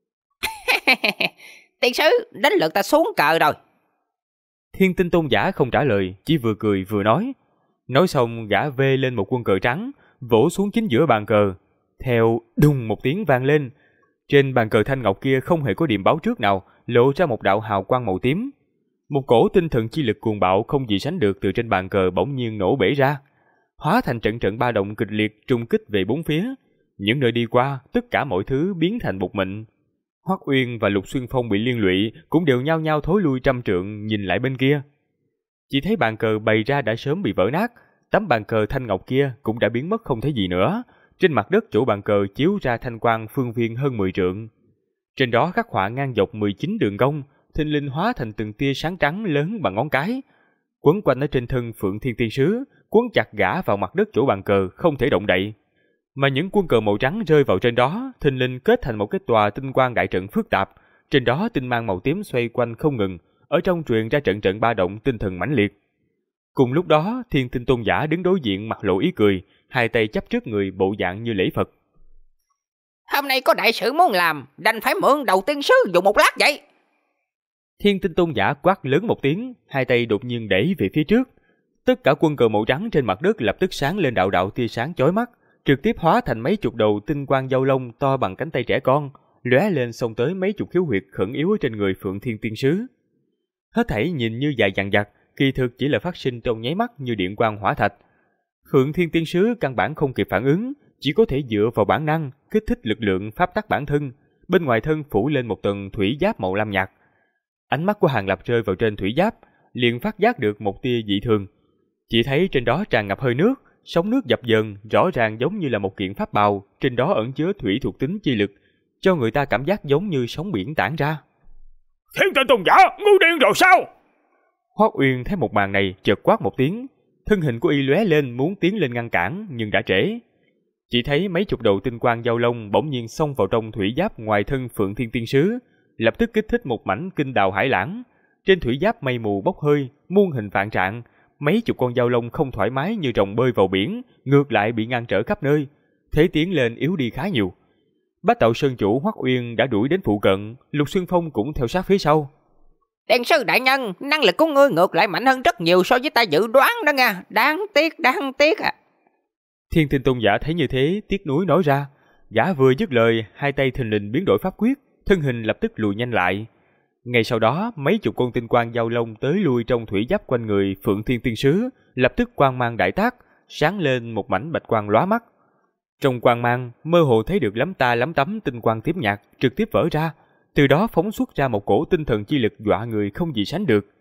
Tiên sư, đến lượt ta xuống cờ rồi. Thiên Tinh Tôn giả không trả lời, chỉ vừa cười vừa nói. Nói xong gã vê lên một quân cờ trắng, vỗ xuống chính giữa bàn cờ. Theo đùng một tiếng vang lên, trên bàn cờ thanh ngọc kia không hề có điểm báo trước nào, lộ ra một đạo hào quang màu tím. Một cổ tinh thần chi lực cuồng bạo không gì sánh được từ trên bàn cờ bỗng nhiên nổ bể ra, hóa thành trận trận ba động kịch liệt trung kích về bốn phía. Những nơi đi qua, tất cả mọi thứ biến thành bột mịn. Hoắc Uyên và Lục Xuyên Phong bị liên lụy, cũng đều nhao nhao thối lui trăm trượng nhìn lại bên kia. Chỉ thấy bàn cờ bày ra đã sớm bị vỡ nát, tấm bàn cờ thanh ngọc kia cũng đã biến mất không thấy gì nữa. Trên mặt đất chỗ bàn cờ chiếu ra thanh quang phương viên hơn 10 trượng. Trên đó khắc họa ngang dọc 19 đường cong, thình lình hóa thành từng tia sáng trắng lớn bằng ngón cái, quấn quanh ở trên thân Phượng Thiên Tiên Sứ, quấn chặt gã vào mặt đất chỗ bàn cờ không thể động đậy. Mà những quân cờ màu trắng rơi vào trên đó, thình lình kết thành một cái tòa tinh quang đại trận phức tạp. Trên đó tinh mang màu tím xoay quanh không ngừng, ở trong truyền ra trận trận ba động tinh thần mãnh liệt. Cùng lúc đó, Thiên Tinh Tôn giả đứng đối diện mặt lộ ý cười, hai tay chắp trước người bộ dạng như lễ Phật. Hôm nay có đại sự muốn làm, đành phải mượn đầu tiên sư dùng một lát vậy. Thiên Tinh Tôn giả quát lớn một tiếng, hai tay đột nhiên đẩy về phía trước. Tất cả quân cờ màu trắng trên mặt đất lập tức sáng lên đạo đạo tia sáng chói mắt, trực tiếp hóa thành mấy chục đầu tinh quang dao lông to bằng cánh tay trẻ con, lóe lên xông tới mấy chục khiếu huyệt khẩn yếu ở trên người Phượng Thiên Tiên Sứ. Hết thảy nhìn như dài dằng dặc, kỳ thực chỉ là phát sinh trong nháy mắt như điện quang hỏa thạch. Phượng Thiên Tiên Sứ căn bản không kịp phản ứng, chỉ có thể dựa vào bản năng kích thích lực lượng pháp tắc bản thân, bên ngoài thân phủ lên một tầng thủy giáp màu lam nhạt. Ánh mắt của Hàng Lập rơi vào trên thủy giáp, liền phát giác được một tia dị thường. Chỉ thấy trên đó tràn ngập hơi nước, sóng nước dập dờn, rõ ràng giống như là một kiện pháp bào, trên đó ẩn chứa thủy thuộc tính chi lực, cho người ta cảm giác giống như sóng biển tản ra. Thiên Tinh Tôn giả, ngu điên rồi sao? Hoắc Uyên thấy một màn này, chợt quát một tiếng, thân hình của y lóe lên muốn tiến lên ngăn cản, nhưng đã trễ. Chỉ thấy mấy chục đầu tinh quang dao lông bỗng nhiên xông vào trong thủy giáp ngoài thân Phượng Thiên Tiên Sứ, lập tức kích thích một mảnh kinh đào hải lãng. Trên thủy giáp mây mù bốc hơi, muôn hình vạn trạng, mấy chục con dao lông không thoải mái như rồng bơi vào biển, ngược lại bị ngăn trở khắp nơi, thế tiến lên yếu đi khá nhiều. Bách Tạo Sơn chủ Hoắc Uyên đã đuổi đến phụ cận, Lục Xuyên Phong cũng theo sát phía sau. Tiên sư đại nhân, năng lực của ngươi ngược lại mạnh hơn rất nhiều so với ta dự đoán đó nha. Đáng tiếc à. Thiên Tinh Tôn giả thấy như thế, tiếc nuối nói ra. Gã vừa dứt lời, hai tay thình lình biến đổi pháp quyết, thân hình lập tức lùi nhanh lại. Ngay sau đó, mấy chục con tinh quang giao long tới lui trong thủy giáp quanh người Phượng Thiên Tiên Sứ, lập tức quang mang đại tác, sáng lên một mảnh bạch quang lóa mắt. Trong quang mang, mơ hồ thấy được lắm ta lắm tấm tinh quang tím nhạt trực tiếp vỡ ra, từ đó phóng xuất ra một cổ tinh thần chi lực dọa người không gì sánh được.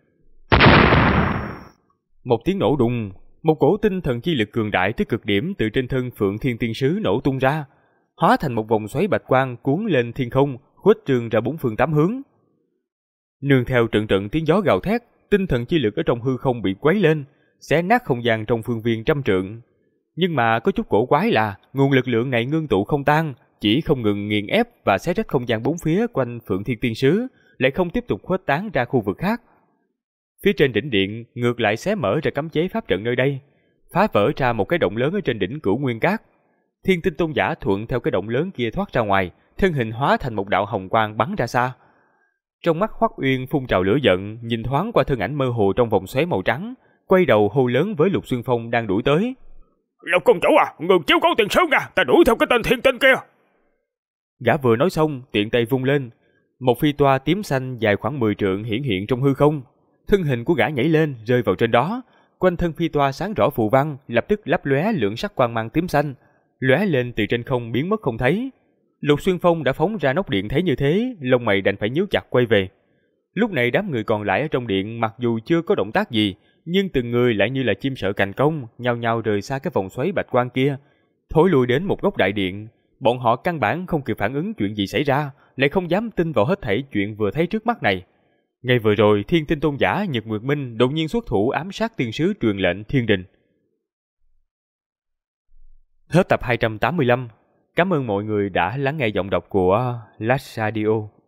Một tiếng nổ đùng, một cổ tinh thần chi lực cường đại tới cực điểm từ trên thân Phượng Thiên Tiên Sứ nổ tung ra, hóa thành một vòng xoáy bạch quang cuốn lên thiên không, khuếch trương ra bốn phương tám hướng. Nương theo trận trận tiếng gió gào thét, tinh thần chi lực ở trong hư không bị quấy lên, xé nát không gian trong phương viên trăm trượng. Nhưng mà có chút cổ quái là nguồn lực lượng này ngưng tụ không tan, chỉ không ngừng nghiền ép và xé rách không gian bốn phía quanh Phượng Thiên Tiên Sứ, lại không tiếp tục khuếch tán ra khu vực khác. Phía trên đỉnh điện ngược lại xé mở ra cấm chế pháp trận nơi đây, phá vỡ ra một cái động lớn ở trên đỉnh Cửu Nguyên Cát. Thiên Tinh Tôn giả thuận theo cái động lớn kia thoát ra ngoài, thân hình hóa thành một đạo hồng quang bắn ra xa. Trong mắt Hoắc Uyên phun trào lửa giận, nhìn thoáng qua thân ảnh mơ hồ trong vòng xoáy màu trắng, quay đầu hô lớn với Lục Xuyên Phong đang đuổi tới. Lục công chủ à, ngừng chiếu cố tiền sứ nha, ta đuổi theo cái tên thiên tinh kia. Gã vừa nói xong, tiện tay vung lên, một phi toa tím xanh dài khoảng 10 trượng hiển hiện trong hư không. Thân hình của gã nhảy lên, rơi vào trên đó. Quanh thân phi toa sáng rõ phù văn, lập tức lấp lóe lượng sắc quang mang tím xanh, lóe lên từ trên không biến mất không thấy. Lục Xuyên Phong đã phóng ra nóc điện thấy như thế, lông mày đành phải nhíu chặt quay về. Lúc này đám người còn lại ở trong điện mặc dù chưa có động tác gì, nhưng từng người lại như là chim sợ cành công, nhao nhao rời xa cái vòng xoáy bạch quang kia, thối lui đến một góc đại điện. Bọn họ căn bản không kịp phản ứng chuyện gì xảy ra, lại không dám tin vào hết thảy chuyện vừa thấy trước mắt này. Ngay vừa rồi, Thiên Tinh Tôn giả Nhật Nguyệt Minh đột nhiên xuất thủ ám sát tiên sứ truyền lệnh thiên đình. Hết tập 285. Cảm ơn mọi người đã lắng nghe giọng đọc của Last Radio.